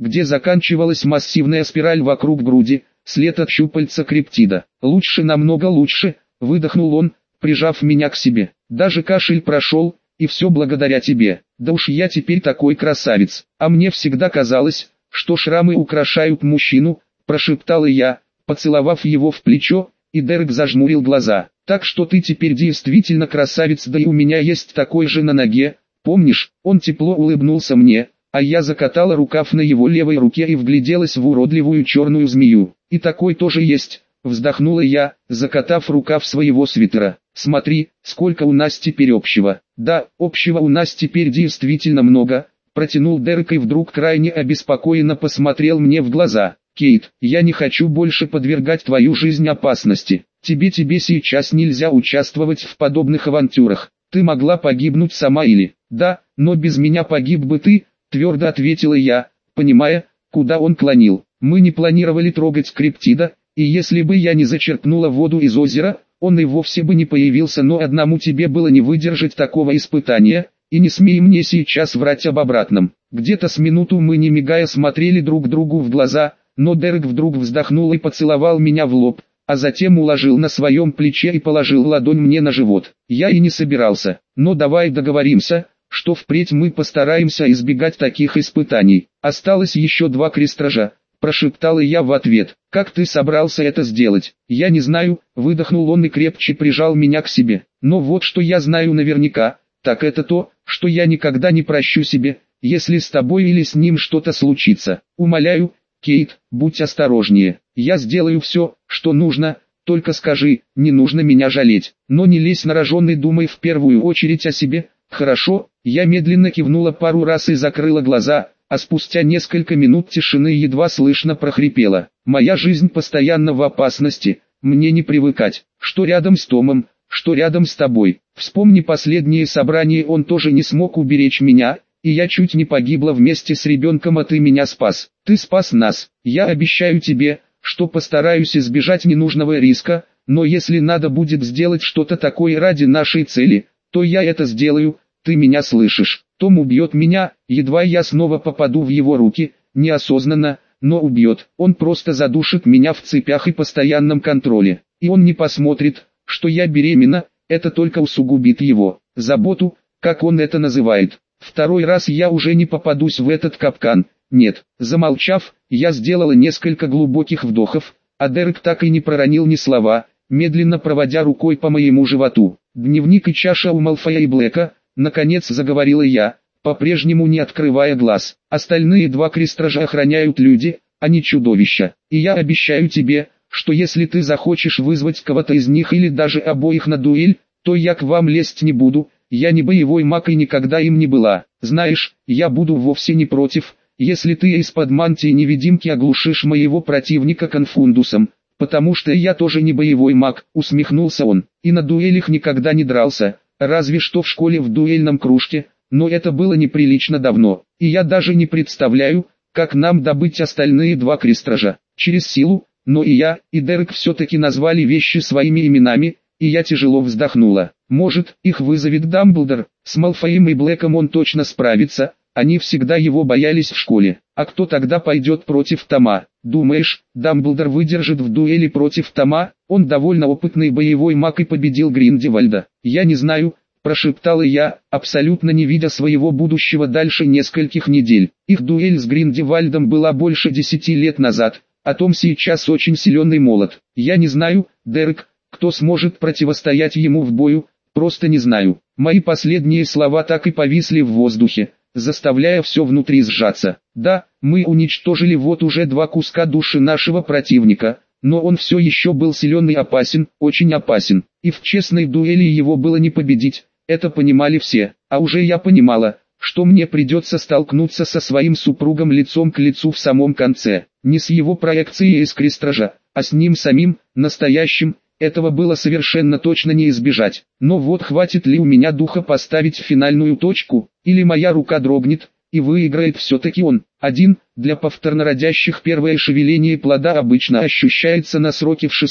где заканчивалась массивная спираль вокруг груди, след от щупальца криптида. «Лучше, намного лучше», — выдохнул он, прижав меня к себе. «Даже кашель прошел, и все благодаря тебе. Да уж я теперь такой красавец. А мне всегда казалось, что шрамы украшают мужчину», — прошептала я, поцеловав его в плечо, и Дерек зажмурил глаза. «Так что ты теперь действительно красавец, да и у меня есть такой же на ноге, помнишь?» Он тепло улыбнулся мне, а я закатала рукав на его левой руке и вгляделась в уродливую черную змею. «И такой тоже есть», — вздохнула я, закатав рукав своего свитера. «Смотри, сколько у нас теперь общего». «Да, общего у нас теперь действительно много», — протянул Дерек и вдруг крайне обеспокоенно посмотрел мне в глаза. «Кейт, я не хочу больше подвергать твою жизнь опасности. Тебе сейчас нельзя участвовать в подобных авантюрах. Ты могла погибнуть сама или...» «Да, но без меня погиб бы ты», — твердо ответила я, понимая, куда он клонил. «Мы не планировали трогать криптида, и если бы я не зачерпнула воду из озера, он и вовсе бы не появился, но одному тебе было не выдержать такого испытания, и не смей мне сейчас врать об обратном». Где-то с минуту мы не мигая смотрели друг другу в глаза, но Дерек вдруг вздохнул и поцеловал меня в лоб, а затем уложил на своем плече и положил ладонь мне на живот. Я и не собирался, но давай договоримся, что впредь мы постараемся избегать таких испытаний. Осталось еще 2 крестража, прошептала я в ответ. «Как ты собрался это сделать?» «Я не знаю», выдохнул он и крепче прижал меня к себе. «Но вот что я знаю наверняка, так это то, что я никогда не прощу себе, если с тобой или с ним что-то случится. Умоляю, Кейт, будь осторожнее. Я сделаю все, что нужно, только скажи, не нужно меня жалеть. Но не лезь на рожон и думай в первую очередь о себе, хорошо?» Я медленно кивнула пару раз и закрыла глаза, а спустя несколько минут тишины едва слышно прохрипела. «Моя жизнь постоянно в опасности, мне не привыкать, что рядом с Томом, что рядом с тобой. Вспомни последнее собрание, он тоже не смог уберечь меня, и я чуть не погибла вместе с ребенком, а ты меня спас. Ты спас нас. Я обещаю тебе, что постараюсь избежать ненужного риска, но если надо будет сделать что-то такое ради нашей цели, то я это сделаю, ты меня слышишь? Том убьет меня, едва я снова попаду в его руки, неосознанно, но убьет. Он просто задушит меня в цепях и постоянном контроле. И он не посмотрит, что я беременна, это только усугубит его заботу, как он это называет. Второй раз я уже не попадусь в этот капкан. Нет». Замолчав, я сделала несколько глубоких вдохов, а Дерек так и не проронил ни слова, медленно проводя рукой по моему животу. «Дневник и чаша у Малфоя и Блэка», наконец заговорила я, по-прежнему не открывая глаз. «Остальные 2 крестража охраняют люди, а не чудовища. И я обещаю тебе, что если ты захочешь вызвать кого-то из них или даже обоих на дуэль, то я к вам лезть не буду. Я не боевой маг и никогда им не была. Знаешь, я буду вовсе не против, если ты из-под мантии невидимки оглушишь моего противника конфундусом, потому что я тоже не боевой маг», усмехнулся он. «И на дуэлях никогда не дрался, разве что в школе в дуэльном кружке, но это было неприлично давно, и я даже не представляю, как нам добыть остальные 2 крестража. Через силу». Но и я, и Дерек все-таки назвали вещи своими именами, и я тяжело вздохнула. «Может, их вызовет Дамблдор, с Малфоем и Блэком он точно справится, они всегда его боялись в школе. А кто тогда пойдет против Тома? Думаешь, Дамблдор выдержит в дуэли против Тома? Он довольно опытный боевой маг и победил Гриндевальда». «Я не знаю», прошептала я, абсолютно не видя своего будущего дальше нескольких недель. Их дуэль с Гриндевальдом была больше 10 лет назад. А Том сейчас очень силен и молод. Я не знаю, Дерек, кто сможет противостоять ему в бою, просто не знаю». Мои последние слова так и повисли в воздухе, заставляя все внутри сжаться. Да, мы уничтожили вот уже 2 куска души нашего противника, но он все еще был силен и опасен, очень опасен. И в честной дуэли его было не победить, это понимали все. А уже я понимала, что мне придется столкнуться со своим супругом лицом к лицу в самом конце. Не с его проекцией из крестража, а с ним самим, настоящим. Этого было совершенно точно не избежать. Но вот хватит ли у меня духа поставить финальную точку, или моя рука дрогнет, и выиграет все-таки он. Один, для повторнородящих первое шевеление плода обычно ощущается на сроке в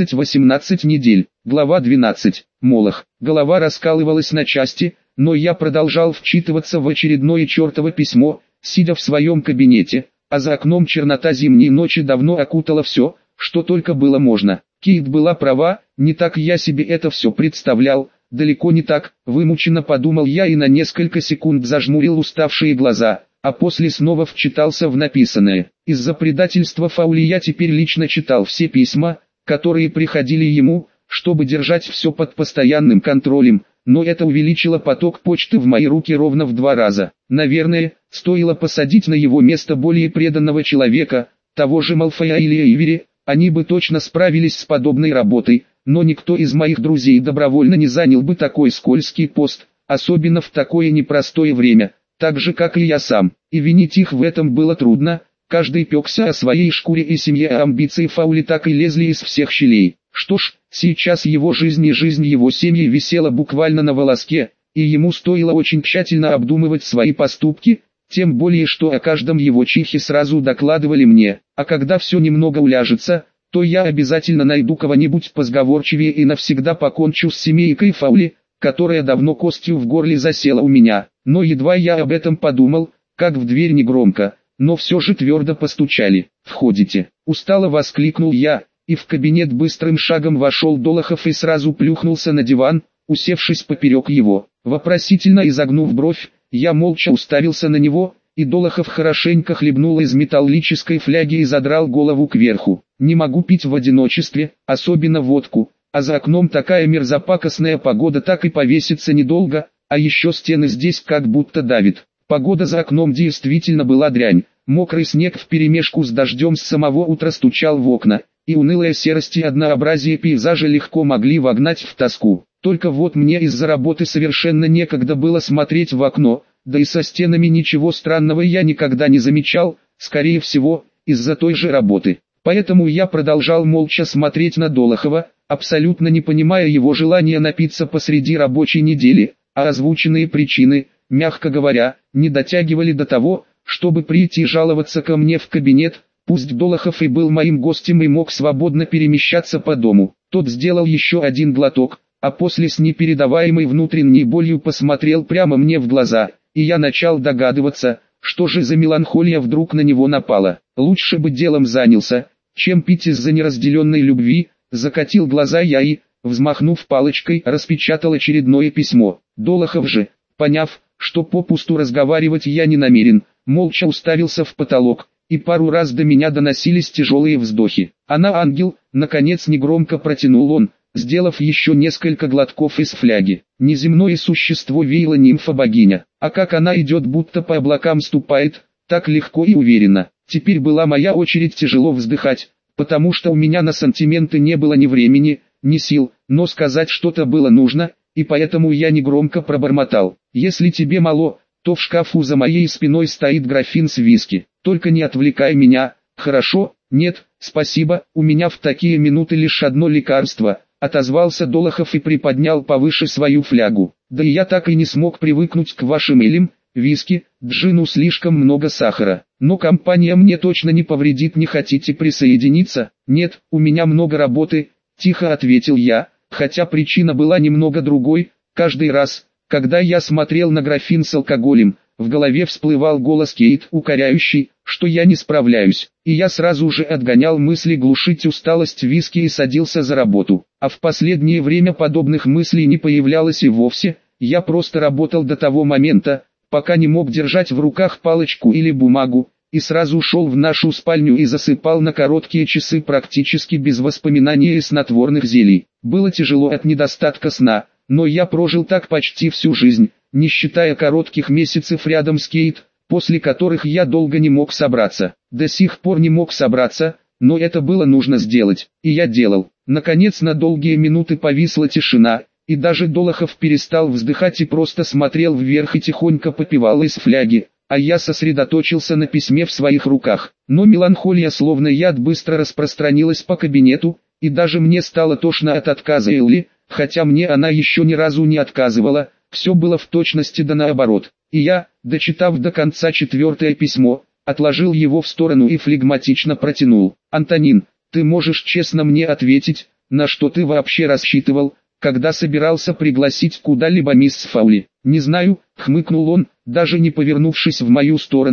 16-18 недель. Глава 12. Молох. Голова раскалывалась на части, но я продолжал вчитываться в очередное чертово письмо, сидя в своем кабинете, а за окном чернота зимней ночи давно окутала все, что только было можно. Кейт была права, не так я себе это все представлял, далеко не так, вымученно подумал я и на несколько секунд зажмурил уставшие глаза, а после снова вчитался в написанное. Из-за предательства Фаули я теперь лично читал все письма, которые приходили ему, чтобы держать все под постоянным контролем, но это увеличило поток почты в мои руки ровно в 2 раза. Наверное, стоило посадить на его место более преданного человека, того же Малфоя или Эйвери, они бы точно справились с подобной работой, но никто из моих друзей добровольно не занял бы такой скользкий пост, особенно в такое непростое время, так же как и я сам, и винить их в этом было трудно, каждый пекся о своей шкуре и семье, а амбиции Фаули так и лезли из всех щелей. Что ж, сейчас его жизнь и жизнь его семьи висела буквально на волоске, и ему стоило очень тщательно обдумывать свои поступки, тем более что о каждом его чихе сразу докладывали мне, а когда все немного уляжется, то я обязательно найду кого-нибудь позговорчивее и навсегда покончу с семейкой Фаули, которая давно костью в горле засела у меня. Но едва я об этом подумал, как в дверь негромко, но все же твердо постучали. «Входите!» – устало воскликнул я, и в кабинет быстрым шагом вошел Долохов и сразу плюхнулся на диван, усевшись поперек его. Вопросительно изогнув бровь, я молча уставился на него, и Долохов хорошенько хлебнул из металлической фляги и задрал голову кверху. «Не могу пить в одиночестве, особенно водку, а за окном такая мерзопакостная погода, так и повеситься недолго, а еще стены здесь как будто давит». Погода за окном действительно была дрянь, мокрый снег вперемешку с дождем с самого утра стучал в окна, и унылая серость и однообразие пейзажа легко могли вогнать в тоску. Только вот мне из-за работы совершенно некогда было смотреть в окно, да и со стенами ничего странного я никогда не замечал, скорее всего, из-за той же работы. Поэтому я продолжал молча смотреть на Долохова, абсолютно не понимая его желания напиться посреди рабочей недели, а озвученные причины, мягко говоря, не дотягивали до того, чтобы прийти жаловаться ко мне в кабинет. Пусть Долохов и был моим гостем и мог свободно перемещаться по дому. Тот сделал еще один глоток, а после с непередаваемой внутренней болью посмотрел прямо мне в глаза, и я начал догадываться, что же за меланхолия вдруг на него напала. Лучше бы делом занялся, чем пить из-за неразделенной любви. Закатил глаза я и, взмахнув палочкой, распечатал очередное письмо. Долохов же, поняв, что попусту разговаривать я не намерен, молча уставился в потолок, и пару раз до меня доносились тяжелые вздохи. «Она ангел», наконец негромко протянул он, сделав еще несколько глотков из фляги. Неземное существо веяло нимфа-богиня, а как она идет, будто по облакам ступает, так легко и уверенно. Теперь была моя очередь тяжело вздыхать, потому что у меня на сантименты не было ни времени, ни сил, но сказать что-то было нужно, и поэтому я негромко пробормотал: «Если тебе мало, то в шкафу за моей спиной стоит графин с виски. Только не отвлекай меня, хорошо?» «Нет, спасибо, у меня в такие минуты лишь одно лекарство», — отозвался Долохов и приподнял повыше свою флягу. «Да и я так и не смог привыкнуть к вашим элям, виски, джину слишком много сахара. Но компания мне точно не повредит, не хотите присоединиться?» «Нет, у меня много работы», — тихо ответил я, хотя причина была немного другой. Каждый раз, когда я смотрел на графин с алкоголем, в голове всплывал голос Кейт, укоряющий, что я не справляюсь, и я сразу же отгонял мысли глушить усталость виски и садился за работу. А в последнее время подобных мыслей не появлялось и вовсе, я просто работал до того момента, пока не мог держать в руках палочку или бумагу, и сразу шел в нашу спальню и засыпал на короткие часы практически без воспоминаний и снотворных зелий. Было тяжело от недостатка сна, но я прожил так почти всю жизнь, не считая коротких месяцев рядом с Кейт, после которых я долго не мог собраться. До сих пор не мог собраться, но это было нужно сделать, и я делал. Наконец на долгие минуты повисла тишина, и даже Долохов перестал вздыхать и просто смотрел вверх и тихонько попивал из фляги, а я сосредоточился на письме в своих руках. Но меланхолия словно яд быстро распространилась по кабинету, и даже мне стало тошно от отказа Элли, хотя мне она еще ни разу не отказывала. Все было в точности да наоборот, и я, дочитав до конца 4-е письмо, отложил его в сторону и флегматично протянул. «Антонин, ты можешь честно мне ответить, на что ты вообще рассчитывал, когда собирался пригласить куда-либо мисс Фаули?» «Не знаю», — хмыкнул он, даже не повернувшись в мою сторону,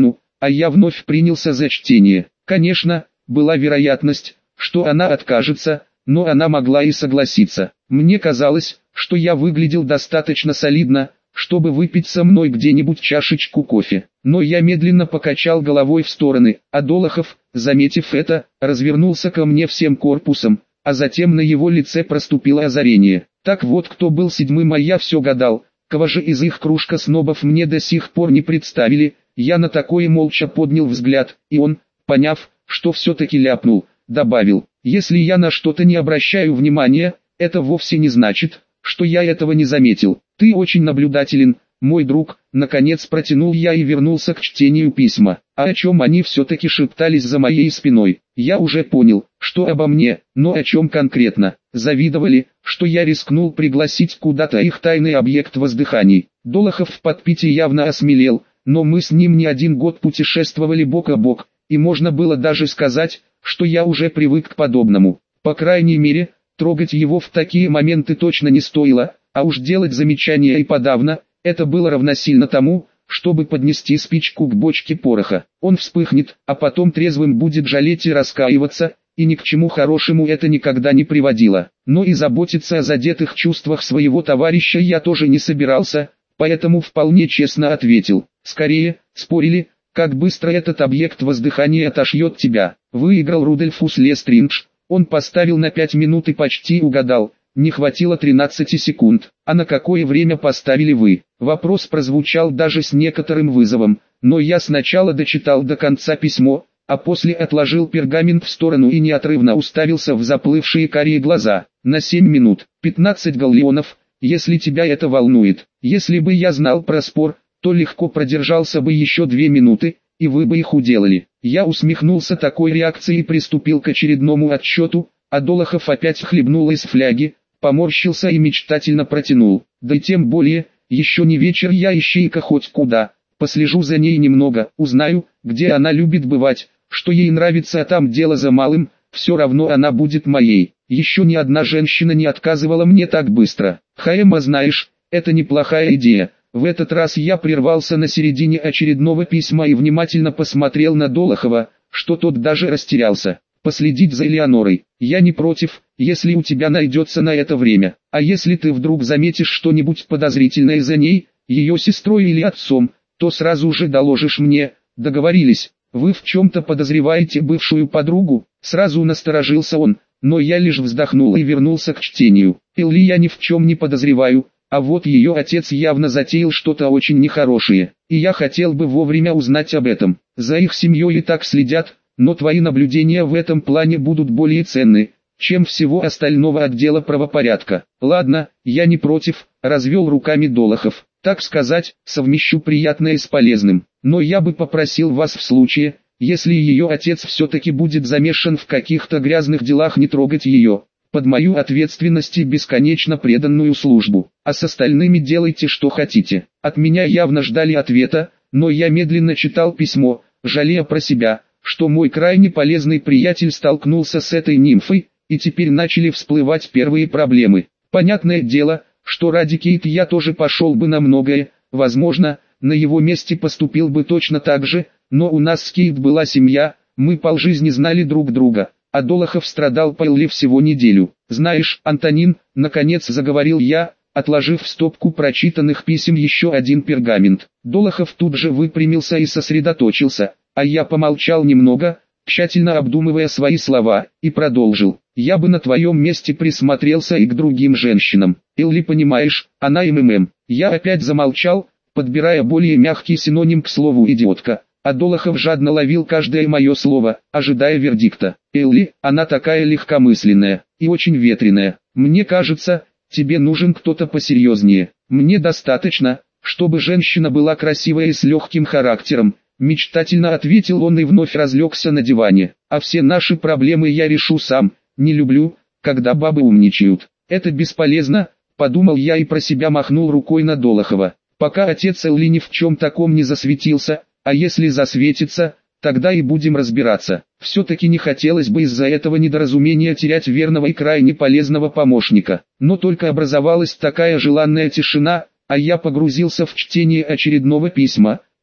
а я вновь принялся за чтение. Конечно, была вероятность, что она откажется, но она могла и согласиться. Мне казалось, что я выглядел достаточно солидно, чтобы выпить со мной где-нибудь чашечку кофе. Но я медленно покачал головой в стороны, а Долохов, заметив это, развернулся ко мне всем корпусом, а затем на его лице проступило озарение. Так вот кто был седьмым, а я все гадал, кого же из их кружка снобов мне до сих пор не представили. Я на такое молча поднял взгляд, и он, поняв, что все-таки ляпнул, добавил: «Если я на что-то не обращаю внимания, это вовсе не значит, что я этого не заметил. Ты очень наблюдателен, мой друг». Наконец протянул я и вернулся к чтению письма. А о чем они все-таки шептались за моей спиной? Я уже понял, что обо мне, но о чем конкретно? Завидовали, что я рискнул пригласить куда-то их тайный объект воздыханий. Долохов в подпитии явно осмелел, но мы с ним не один год путешествовали бок о бок, и можно было даже сказать, что я уже привык к подобному. По крайней мере, трогать его в такие моменты точно не стоило, а уж делать замечания и подавно, это было равносильно тому, чтобы поднести спичку к бочке пороха. Он вспыхнет, а потом трезвым будет жалеть и раскаиваться, и ни к чему хорошему это никогда не приводило. Но и заботиться о задетых чувствах своего товарища я тоже не собирался, поэтому вполне честно ответил: «Скорее, спорили, как быстро этот объект воздыхания отошьет тебя». Выиграл Рудольфус Лестриндж. Он поставил на 5 минут и почти угадал. Не хватило 13 секунд. А на какое время поставили вы? Вопрос прозвучал даже с некоторым вызовом, но я сначала дочитал до конца письмо, а после отложил пергамент в сторону и неотрывно уставился в заплывшие карие глаза. На 7 минут, 15 галлеонов, если тебя это волнует. Если бы я знал про спор, то легко продержался бы еще 2 минуты, и вы бы их уделали. Я усмехнулся такой реакцией и приступил к очередному отсчету, а Долохов опять хлебнул из фляги, поморщился и мечтательно протянул: «Да и тем более, еще не вечер, я ищейка хоть куда, послежу за ней немного, узнаю, где она любит бывать, что ей нравится, а там дело за малым, все равно она будет моей». Еще ни одна женщина не отказывала мне так быстро. «Хаэма, знаешь, это неплохая идея». В этот раз я прервался на середине очередного письма и внимательно посмотрел на Долохова, что тот даже растерялся. «Последить за Элеонорой. Я не против, если у тебя найдется на это время. А если ты вдруг заметишь что-нибудь подозрительное за ней, ее сестрой или отцом, то сразу же доложишь мне. Договорились?» «Вы в чем-то подозреваете бывшую подругу?» Сразу насторожился он, но я лишь вздохнул и вернулся к чтению. «Элли я ни в чем не подозреваю, а вот ее отец явно затеял что-то очень нехорошее, и я хотел бы вовремя узнать об этом. За их семьей и так следят, но твои наблюдения в этом плане будут более ценны, чем всего остального отдела правопорядка». «Ладно, я не против», — развел руками Долохов. «Так сказать, совмещу приятное с полезным. Но я бы попросил вас в случае, если ее отец все-таки будет замешан в каких-то грязных делах, не трогать ее. Под мою ответственность и бесконечно преданную службу. А с остальными делайте что хотите». От меня явно ждали ответа, но я медленно читал письмо, жалея про себя, что мой крайне полезный приятель столкнулся с этой нимфой, и теперь начали всплывать первые проблемы. Понятное дело, что ради Кейт я тоже пошел бы на многое, возможно, на его месте поступил бы точно так же, но у нас с Кейт была семья, мы полжизни знали друг друга, а Долохов страдал по Элли всего неделю. «Знаешь, Антонин», — наконец заговорил я, отложив в стопку прочитанных писем еще один пергамент. Долохов тут же выпрямился и сосредоточился, а я помолчал немного, тщательно обдумывая свои слова, и продолжил: «Я бы на твоем месте присмотрелся и к другим женщинам. Элли, понимаешь, она МММ». Я опять замолчал, подбирая более мягкий синоним к слову «идиотка», а Долохов жадно ловил каждое мое слово, ожидая вердикта. «Элли, она такая легкомысленная и очень ветреная. Мне кажется, тебе нужен кто-то посерьезнее. Мне достаточно, чтобы женщина была красивая и с легким характером», мечтательно ответил он и вновь разлегся на диване. «А все наши проблемы я решу сам. Не люблю, когда бабы умничают». «Это бесполезно», подумал я и про себя махнул рукой на Долохова. «Пока отец Элли ни в чем таком не засветился, а если засветится, тогда и будем разбираться». Все-таки не хотелось бы из-за этого недоразумения терять верного и крайне полезного помощника. Но только образовалась такая желанная тишина, а я погрузился в чтение очередного письма,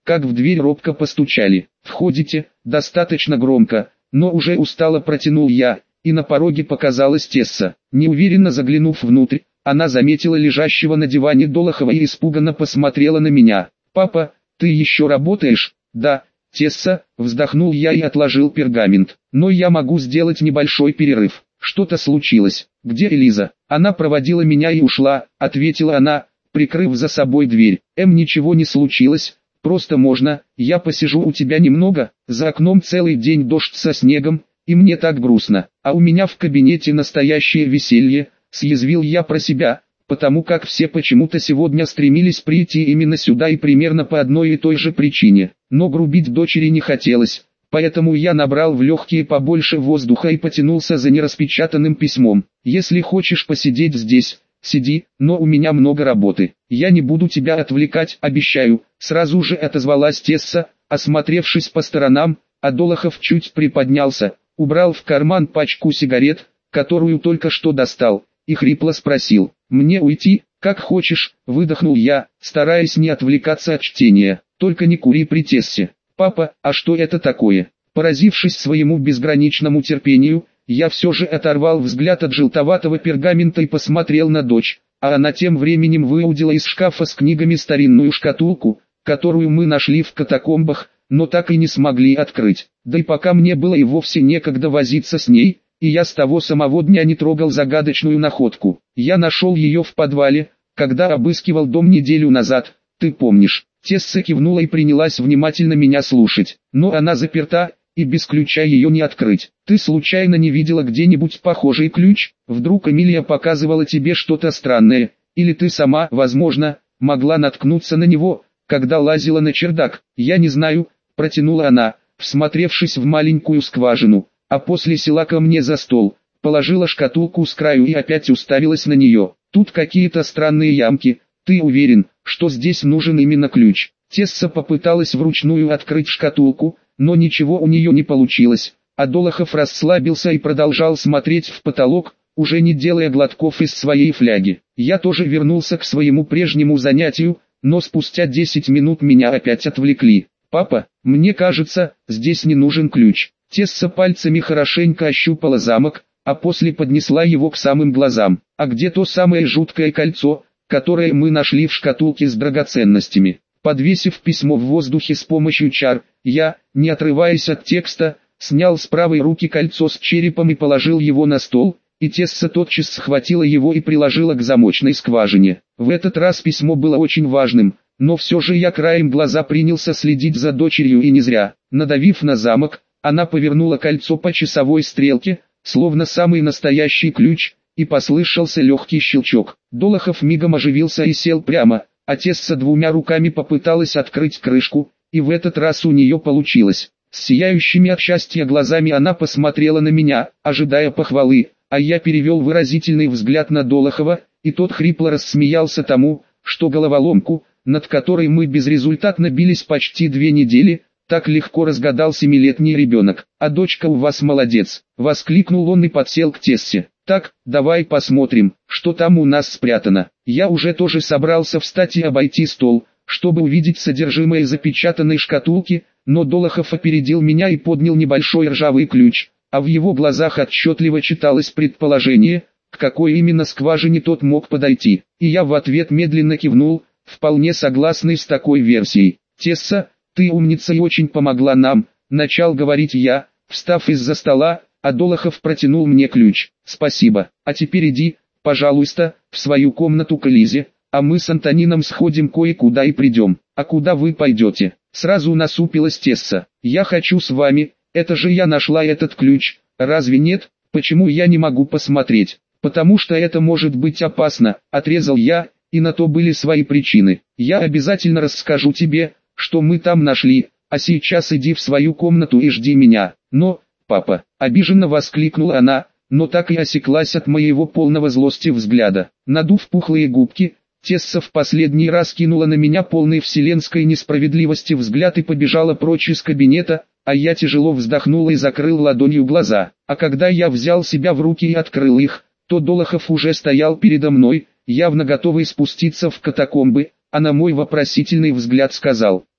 как в дверь робко постучали. «Входите», достаточно громко, но уже устало протянул я, и на пороге показалась Тесса. Неуверенно заглянув внутрь, она заметила лежащего на диване Долохова и испуганно посмотрела на меня. «Папа, ты еще работаешь?» «Да, Тесса», вздохнул я и отложил пергамент. «Но я могу сделать небольшой перерыв». «Что-то случилось. Где Элиза?» «Она проводила меня и ушла», ответила она, прикрыв за собой дверь. «Ничего не случилось. Просто можно, я посижу у тебя немного, за окном целый день дождь со снегом, и мне так грустно, а у меня в кабинете настоящее веселье», съязвил я про себя, потому как все почему-то сегодня стремились прийти именно сюда и примерно по одной и той же причине, но грубить дочери не хотелось, поэтому я набрал в легкие побольше воздуха и потянулся за нераспечатанным письмом. «Если хочешь посидеть здесь, сиди, но у меня много работы. Я не буду тебя отвлекать, обещаю», сразу же отозвалась Тесса, осмотревшись по сторонам, а Долохов чуть приподнялся, убрал в карман пачку сигарет, которую только что достал, и хрипло спросил: «Мне уйти?» «Как хочешь», выдохнул я, стараясь не отвлекаться от чтения. «Только не кури при Тессе». «Папа, а что это такое?» Поразившись своему безграничному терпению, я все же оторвал взгляд от желтоватого пергамента и посмотрел на дочь, а она тем временем выудила из шкафа с книгами старинную шкатулку, которую мы нашли в катакомбах, но так и не смогли открыть. Да и пока мне было и вовсе некогда возиться с ней, и я с того самого дня не трогал загадочную находку. Я нашел ее в подвале, когда обыскивал дом неделю назад, ты помнишь. Тесса кивнула и принялась внимательно меня слушать. Но она заперта, и без ключа ее не открыть. Ты случайно не видела где-нибудь похожий ключ? Вдруг Эмилия показывала тебе что-то странное, или ты сама, возможно, могла наткнуться на него, когда лазила на чердак? Я не знаю, протянула она, всмотревшись в маленькую скважину, а после села ко мне за стол, положила шкатулку с краю и опять уставилась на нее. Тут какие-то странные ямки. Ты уверен, что здесь нужен именно ключ? Тесса попыталась вручную открыть шкатулку, но ничего у нее не получилось, а Долохов расслабился и продолжал смотреть в потолок, уже не делая глотков из своей фляги. Я тоже вернулся к своему прежнему занятию, но спустя 10 минут меня опять отвлекли. «Папа, мне кажется, здесь не нужен ключ». Тесса пальцами хорошенько ощупала замок, а после поднесла его к самым глазам. «А где то самое жуткое кольцо, которое мы нашли в шкатулке с драгоценностями?» Подвесив письмо в воздухе с помощью чар, я, не отрываясь от текста, снял с правой руки кольцо с черепом и положил его на стол, и Тесса тотчас схватила его и приложила к замочной скважине. В этот раз письмо было очень важным, но все же я краем глаза принялся следить за дочерью, и не зря. Надавив на замок, она повернула кольцо по часовой стрелке, словно самый настоящий ключ, и послышался легкий щелчок. Долохов мигом оживился и сел прямо, а Тесса двумя руками попыталась открыть крышку, и в этот раз у нее получилось. С сияющими от счастья глазами она посмотрела на меня, ожидая похвалы, а я перевел выразительный взгляд на Долохова, и тот хрипло рассмеялся тому, что головоломку, над которой мы безрезультатно бились почти 2 недели, так легко разгадал 7-летний ребенок. «А дочка у вас молодец», — воскликнул он и подсел к Тессе. «Так, давай посмотрим, что там у нас спрятано». Я уже тоже собрался встать и обойти стол, чтобы увидеть содержимое запечатанной шкатулки, но Долохов опередил меня и поднял небольшой ржавый ключ, а в его глазах отчетливо читалось предположение, к какой именно скважине тот мог подойти. И я в ответ медленно кивнул, вполне согласный с такой версией. «Тесса, ты умница и очень помогла нам», — начал говорить я, встав из-за стола, а Долохов протянул мне ключ. «Спасибо, а теперь иди, пожалуйста, в свою комнату к Элизе, а мы с Антонином сходим кое-куда и придем». «А куда вы пойдете?» Сразу насупилась Тесса. «Я хочу с вами, это же я нашла этот ключ, разве нет? Почему я не могу посмотреть?» «Потому что это может быть опасно», — отрезал я, и на то были свои причины. «Я обязательно расскажу тебе, что мы там нашли, а сейчас иди в свою комнату и жди меня». «Но, папа», — обиженно воскликнула она, но так и осеклась от моего полного злости взгляда. Надув пухлые губки, Тесса в последний раз кинула на меня полный вселенской несправедливости взгляд и побежала прочь из кабинета, а я тяжело вздохнул и закрыл ладонью глаза. А когда я взял себя в руки и открыл их, то Долохов уже стоял передо мной, явно готовый спуститься в катакомбы, а на мой вопросительный взгляд сказал: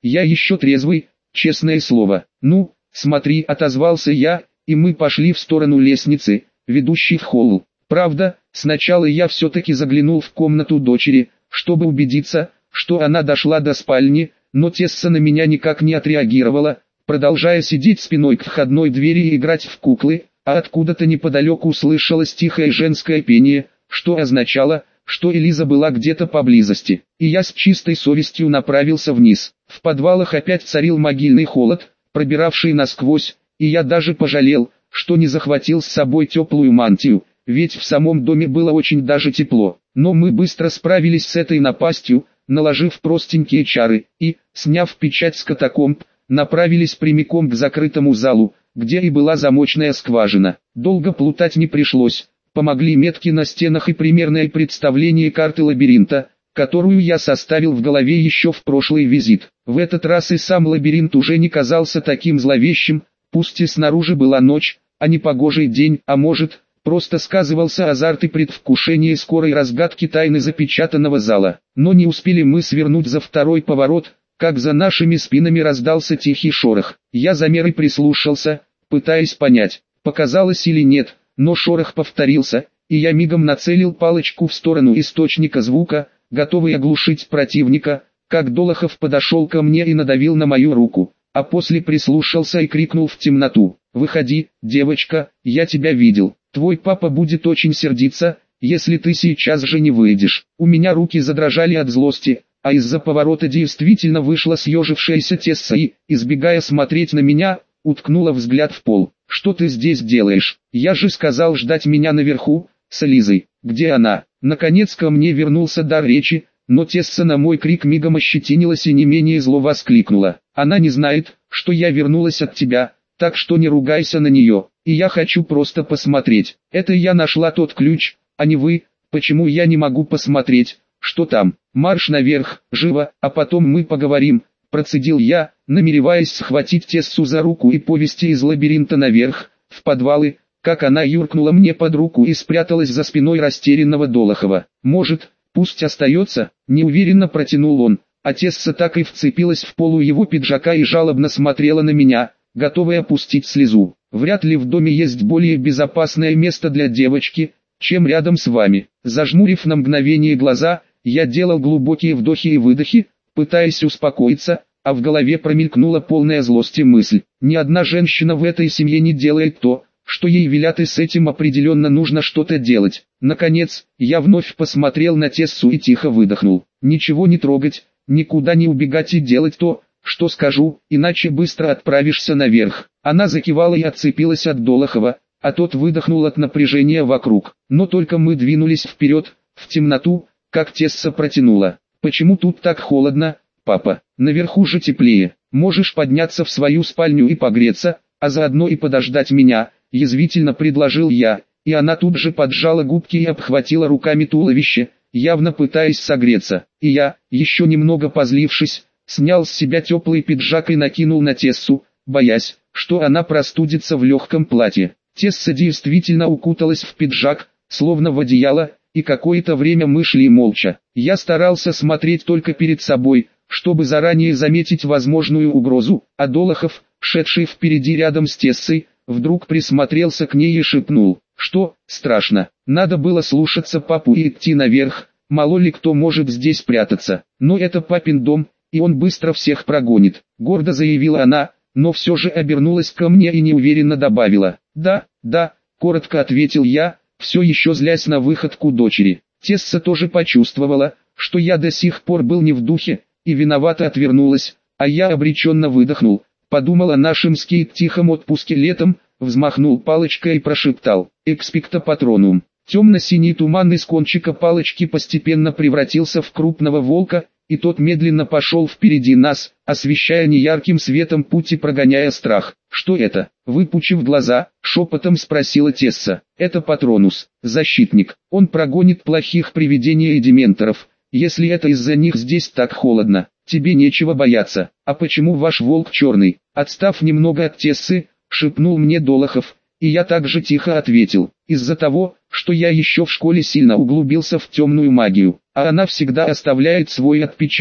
я еще трезвый, честное слово. Ну, смотри, отозвался я, и мы пошли в сторону лестницы, ведущей в холл. Правда, сначала я все-таки заглянул в комнату дочери, чтобы убедиться, что она дошла до спальни, но Тесса на меня никак не отреагировала, продолжая сидеть спиной к входной двери и играть в куклы, а откуда-то неподалеку слышалось тихое женское пение, что означало, что Элиза была где-то поблизости. И я с чистой совестью направился вниз. В подвалах опять царил могильный холод, пробиравший насквозь, и я даже пожалел, что не захватил с собой теплую мантию, ведь в самом доме было очень даже тепло. Но мы быстро справились с этой напастью, наложив простенькие чары, и, сняв печать с катакомб, направились прямиком к закрытому залу, где и была замочная скважина. Долго плутать не пришлось, помогли метки на стенах и примерное представление карты лабиринта, которую я составил в голове еще в прошлый визит. В этот раз и сам лабиринт уже не казался таким зловещим, пусть и снаружи была ночь, а не погожий день, а может, просто сказывался азарт и предвкушение скорой разгадки тайны запечатанного зала. Но не успели мы свернуть за второй поворот, как за нашими спинами раздался тихий шорох. Я замер и прислушался, пытаясь понять, показалось или нет, но шорох повторился, и я мигом нацелил палочку в сторону источника звука, готовый оглушить противника, как Долохов подошел ко мне и надавил на мою руку, а после прислушался и крикнул в темноту: «Выходи, девочка, я тебя видел, твой папа будет очень сердиться, если ты сейчас же не выйдешь». У меня руки задрожали от злости, а из-за поворота действительно вышла съежившаяся Тесса и, избегая смотреть на меня, уткнула взгляд в пол. «Что ты здесь делаешь? Я же сказал ждать меня наверху, с Элизой. Где она?» Наконец ко мне вернулся дар речи, но Тесса на мой крик мигом ощетинилась и не менее зло воскликнула: «Она не знает, что я вернулась от тебя, так что не ругайся на нее, и я хочу просто посмотреть. Это я нашла тот ключ, а не вы, почему я не могу посмотреть, что там? Марш наверх, живо, а потом мы поговорим», процедил я, намереваясь схватить Тессу за руку и повести из лабиринта наверх, в подвалы, как она юркнула мне под руку и спряталась за спиной растерянного Долохова. «Может, пусть остается», — неуверенно протянул он, а Тесса так и вцепилась в полу его пиджака и жалобно смотрела на меня, готовая опустить слезу. «Вряд ли в доме есть более безопасное место для девочки, чем рядом с вами». Зажмурив на мгновение глаза, я делал глубокие вдохи и выдохи, пытаясь успокоиться, а в голове промелькнула полная злости мысль: ни одна женщина в этой семье не делает то, что ей велят, и с этим определенно нужно что-то делать. Наконец, я вновь посмотрел на Тессу и тихо выдохнул: «Ничего не трогать, никуда не убегать и делать то, что скажу, иначе быстро отправишься наверх». Она закивала и отцепилась от Долохова, а тот выдохнул от напряжения вокруг. Но только мы двинулись вперед, в темноту, как Тесса протянула: «Почему тут так холодно, папа? Наверху же теплее. Можешь подняться в свою спальню и погреться, а заодно и подождать меня», — язвительно предложил я, и она тут же поджала губки и обхватила руками туловище, явно пытаясь согреться. И я, еще немного позлившись, снял с себя теплый пиджак и накинул на Тессу, боясь, что она простудится в легком платье. Тесса действительно укуталась в пиджак, словно в одеяло, и какое-то время мы шли молча. Я старался смотреть только перед собой, чтобы заранее заметить возможную угрозу, а Долохов, шедший впереди рядом с Тессой, вдруг присмотрелся к ней и шепнул: «Что, страшно? Надо было слушаться папу и идти наверх, мало ли кто может здесь прятаться. Но это папин дом, и он быстро всех прогонит», — гордо заявила она, но все же обернулась ко мне и неуверенно добавила: «Да, да», — коротко ответил я, все еще злясь на выходку дочери. Тесса тоже почувствовала, что я до сих пор был не в духе, и виновато отвернулась, а я обреченно выдохнул, подумал о нашем скейт-тихом отпуске летом, взмахнул палочкой и прошептал: «Экспекто патронум». Темно-синий туман из кончика палочки постепенно превратился в крупного волка, и тот медленно пошел впереди нас, освещая неярким светом путь и прогоняя страх. «Что это?» — выпучив глаза, шепотом спросила Тесса. «Это Патронус, защитник. Он прогонит плохих привидений и дементоров. Если это из-за них здесь так холодно, тебе нечего бояться». «А почему ваш волк черный?» Отстав немного от Тессы, шепнул мне Долохов, и я также тихо ответил: «Из-за того, что я еще в школе сильно углубился в темную магию, а она всегда оставляет свой отпечаток,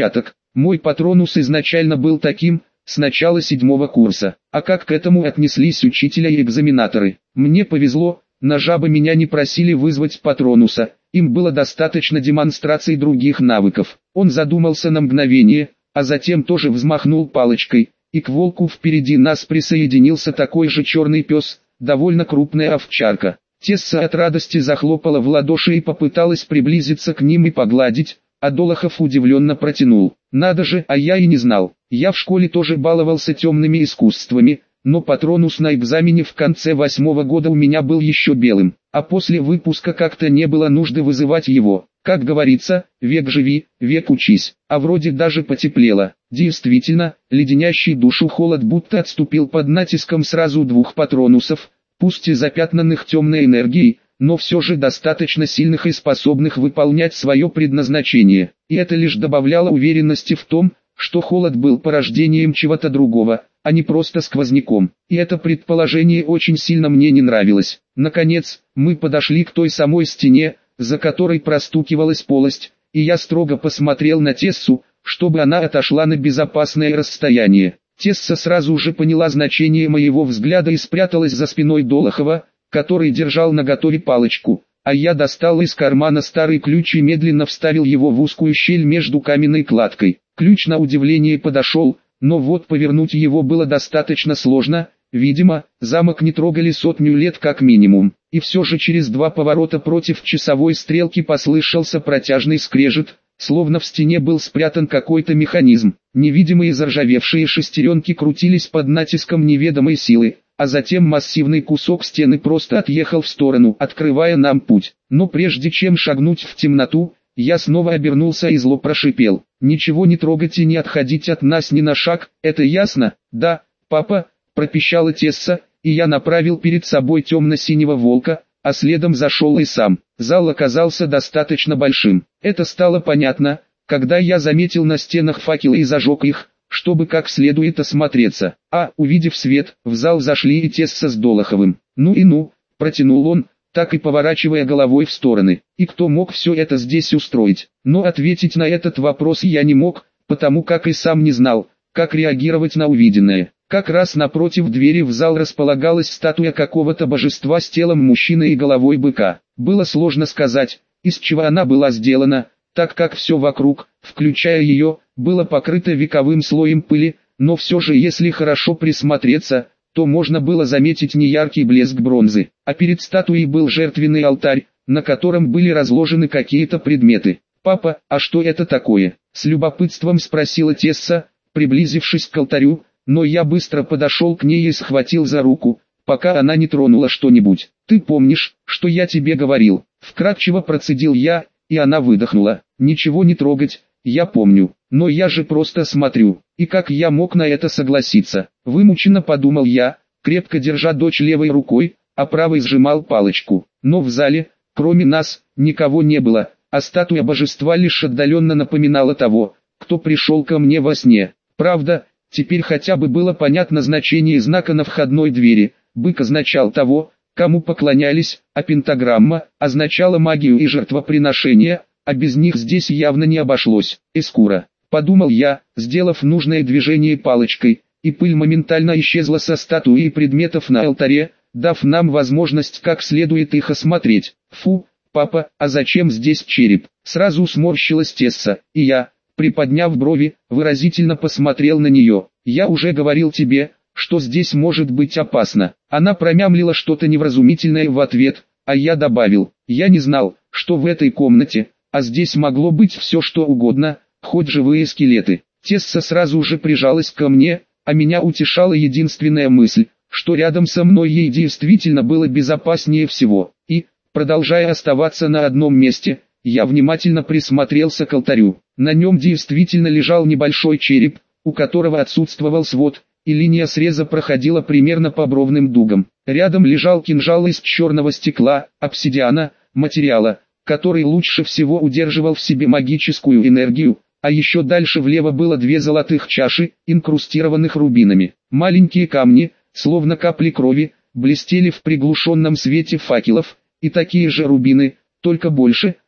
Мой Патронус изначально был таким, с начала 7-го курса. А как к этому отнеслись учителя и экзаменаторы? Мне повезло, на жабы меня не просили вызвать Патронуса, им было достаточно демонстрации других навыков. Он задумался на мгновение, а затем тоже взмахнул палочкой, и к волку впереди нас присоединился такой же черный пес, довольно крупная овчарка. Тесса от радости захлопала в ладоши и попыталась приблизиться к ним и погладить, а Долохов удивленно протянул: «Надо же, а я и не знал. Я в школе тоже баловался темными искусствами, но Патронус на экзамене в конце 8-го года у меня был еще белым, а после выпуска как-то не было нужды вызывать его. Как говорится, век живи, век учись, а вроде даже потеплело». Действительно, леденящий душу холод будто отступил под натиском сразу 2 Патронусов, пусть и запятнанных темной энергией, но все же достаточно сильных и способных выполнять свое предназначение. И это лишь добавляло уверенности в том, что холод был порождением чего-то другого, а не просто сквозняком. И это предположение очень сильно мне не нравилось. Наконец, мы подошли к той самой стене, за которой простукивалась полость, и я строго посмотрел на Тессу, чтобы она отошла на безопасное расстояние. Тесса сразу же поняла значение моего взгляда и спряталась за спиной Долохова, который держал наготове палочку, а я достал из кармана старый ключ и медленно вставил его в узкую щель между каменной кладкой. Ключ на удивление подошел, но вот повернуть его было достаточно сложно, видимо, замок не трогали 100 лет как минимум. И все же через 2 поворота против часовой стрелки послышался протяжный скрежет, словно в стене был спрятан какой-то механизм. Невидимые заржавевшие шестеренки крутились под натиском неведомой силы, а затем массивный кусок стены просто отъехал в сторону, открывая нам путь. Но прежде чем шагнуть в темноту, я снова обернулся и зло прошипел: «Ничего не трогать и не отходить от нас ни на шаг, это ясно?» «Да, папа», — пропищала Тесса, и я направил перед собой темно-синего волка, а следом зашел и сам. Зал оказался достаточно большим. Это стало понятно, когда я заметил на стенах факелы и зажег их, чтобы как следует осмотреться. Увидев свет, в зал зашли и Тесса с Долоховым. «Ну и ну», — протянул он, так и поворачивая головой в стороны. «И кто мог все это здесь устроить?» Но ответить на этот вопрос я не мог, потому как и сам не знал, как реагировать на увиденное. Как раз напротив двери в зал располагалась статуя какого-то божества с телом мужчины и головой быка. Было сложно сказать, из чего она была сделана, так как все вокруг, включая ее, было покрыто вековым слоем пыли, но все же если хорошо присмотреться, то можно было заметить неяркий блеск бронзы. А перед статуей был жертвенный алтарь, на котором были разложены какие-то предметы. «Папа, а что это такое?» — с любопытством спросила Тесса, приблизившись к алтарю, но я быстро подошел к ней и схватил за руку, пока она не тронула что-нибудь. «Ты помнишь, что я тебе говорил?» — вкратчиво процедил я, и она выдохнула. «Ничего не трогать, я помню, но я же просто смотрю, и как я мог на это согласиться?» Вымученно подумал я, крепко держа дочь левой рукой, а правой сжимал палочку. Но в зале, кроме нас, никого не было, а статуя божества лишь отдаленно напоминала того, кто пришел ко мне во сне. Правда, теперь хотя бы было понятно значение знака на входной двери. Бык означал того, кому поклонялись, а пентаграмма означала магию и жертвоприношение, а без них здесь явно не обошлось. «Эскура», — подумал я, сделав нужное движение палочкой, и пыль моментально исчезла со статуи и предметов на алтаре, дав нам возможность как следует их осмотреть. «Фу, папа, а зачем здесь череп?» Сразу сморщилась Тесса, и я, приподняв брови, выразительно посмотрел на нее. «Я уже говорил тебе, что здесь может быть опасно». Она промямлила что-то невразумительное в ответ, а я добавил: «Я не знал, что в этой комнате, а здесь могло быть все что угодно, хоть живые скелеты». Тесса сразу же прижалась ко мне, а меня утешала единственная мысль, что рядом со мной ей действительно было безопаснее всего. И, продолжая оставаться на одном месте, я внимательно присмотрелся к алтарю. На нем действительно лежал небольшой череп, у которого отсутствовал свод, и линия среза проходила примерно по бровным дугам. Рядом лежал кинжал из черного стекла, обсидиана, материала, который лучше всего удерживал в себе магическую энергию, а еще дальше влево было 2 золотых чаши, инкрустированных рубинами. Маленькие камни, словно капли крови, блестели в приглушенном свете факелов, и такие же рубины, только больше,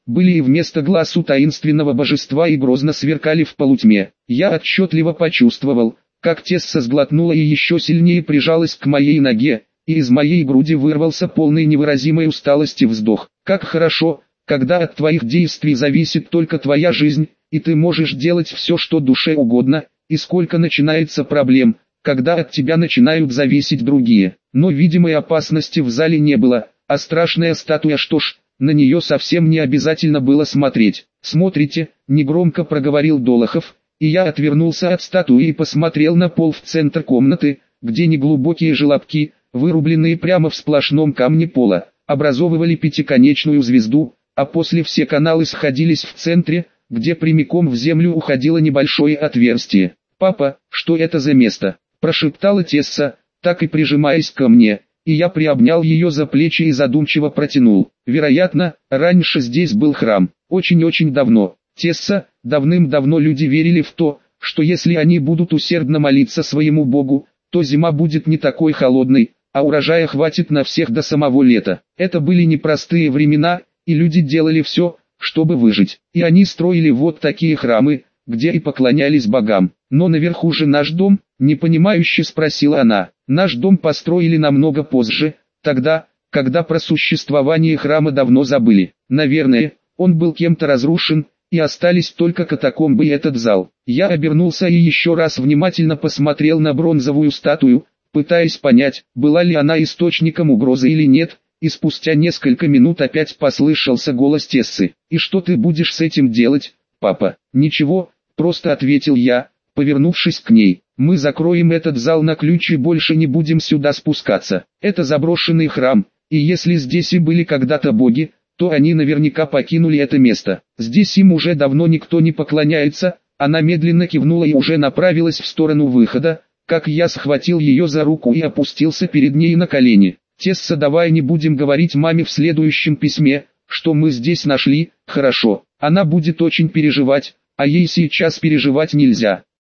были и вместо глаз у таинственного божества и грозно сверкали в полутьме. Я отчетливо почувствовал, как Тесса сглотнула и еще сильнее прижалась к моей ноге, и из моей груди вырвался полный невыразимой усталости вздох. Как хорошо, когда от твоих действий зависит только твоя жизнь, и ты можешь делать все, что душе угодно, и сколько начинается проблем, когда от тебя начинают зависеть другие. Но видимой опасности в зале не было, а страшная статуя, что ж, на нее совсем не обязательно было смотреть. «Смотрите», — негромко проговорил Долохов, и я отвернулся от статуи и посмотрел на пол в центр комнаты, где неглубокие желобки, вырубленные прямо в сплошном камне пола, образовывали пятиконечную звезду, а после все каналы сходились в центре, где прямиком в землю уходило небольшое отверстие. «Папа, что это за место?» – прошептала Тесса, так и прижимаясь ко мне, и я приобнял ее за плечи и задумчиво протянул. «Вероятно, раньше здесь был храм, очень-очень давно. Тесса, давным-давно люди верили в то, что если они будут усердно молиться своему Богу, то зима будет не такой холодной, а урожая хватит на всех до самого лета. Это были непростые времена, и люди делали все, чтобы выжить. И они строили вот такие храмы, где и поклонялись богам. Но наверху же наш дом, непонимающе спросила она. Наш дом построили намного позже, тогда, когда про существование храма давно забыли. Наверное, он был кем-то разрушен, и остались только катакомбы и этот зал. Я обернулся и еще раз внимательно посмотрел на бронзовую статую, пытаясь понять, была ли она источником угрозы или нет, и спустя несколько минут опять послышался голос Тессы. «И что ты будешь с этим делать, папа?» «Ничего», — просто ответил я, повернувшись к ней. «Мы закроем этот зал на ключ и больше не будем сюда спускаться. Это заброшенный храм, и если здесь и были когда-то боги, то они наверняка покинули это место. Здесь им уже давно никто не поклоняется». Она медленно кивнула и уже направилась в сторону выхода, как я схватил ее за руку и опустился перед ней на колени. «Тесса, давай не будем говорить маме в следующем письме, что мы здесь нашли, хорошо? Она будет очень переживать, а ей сейчас переживать нельзя.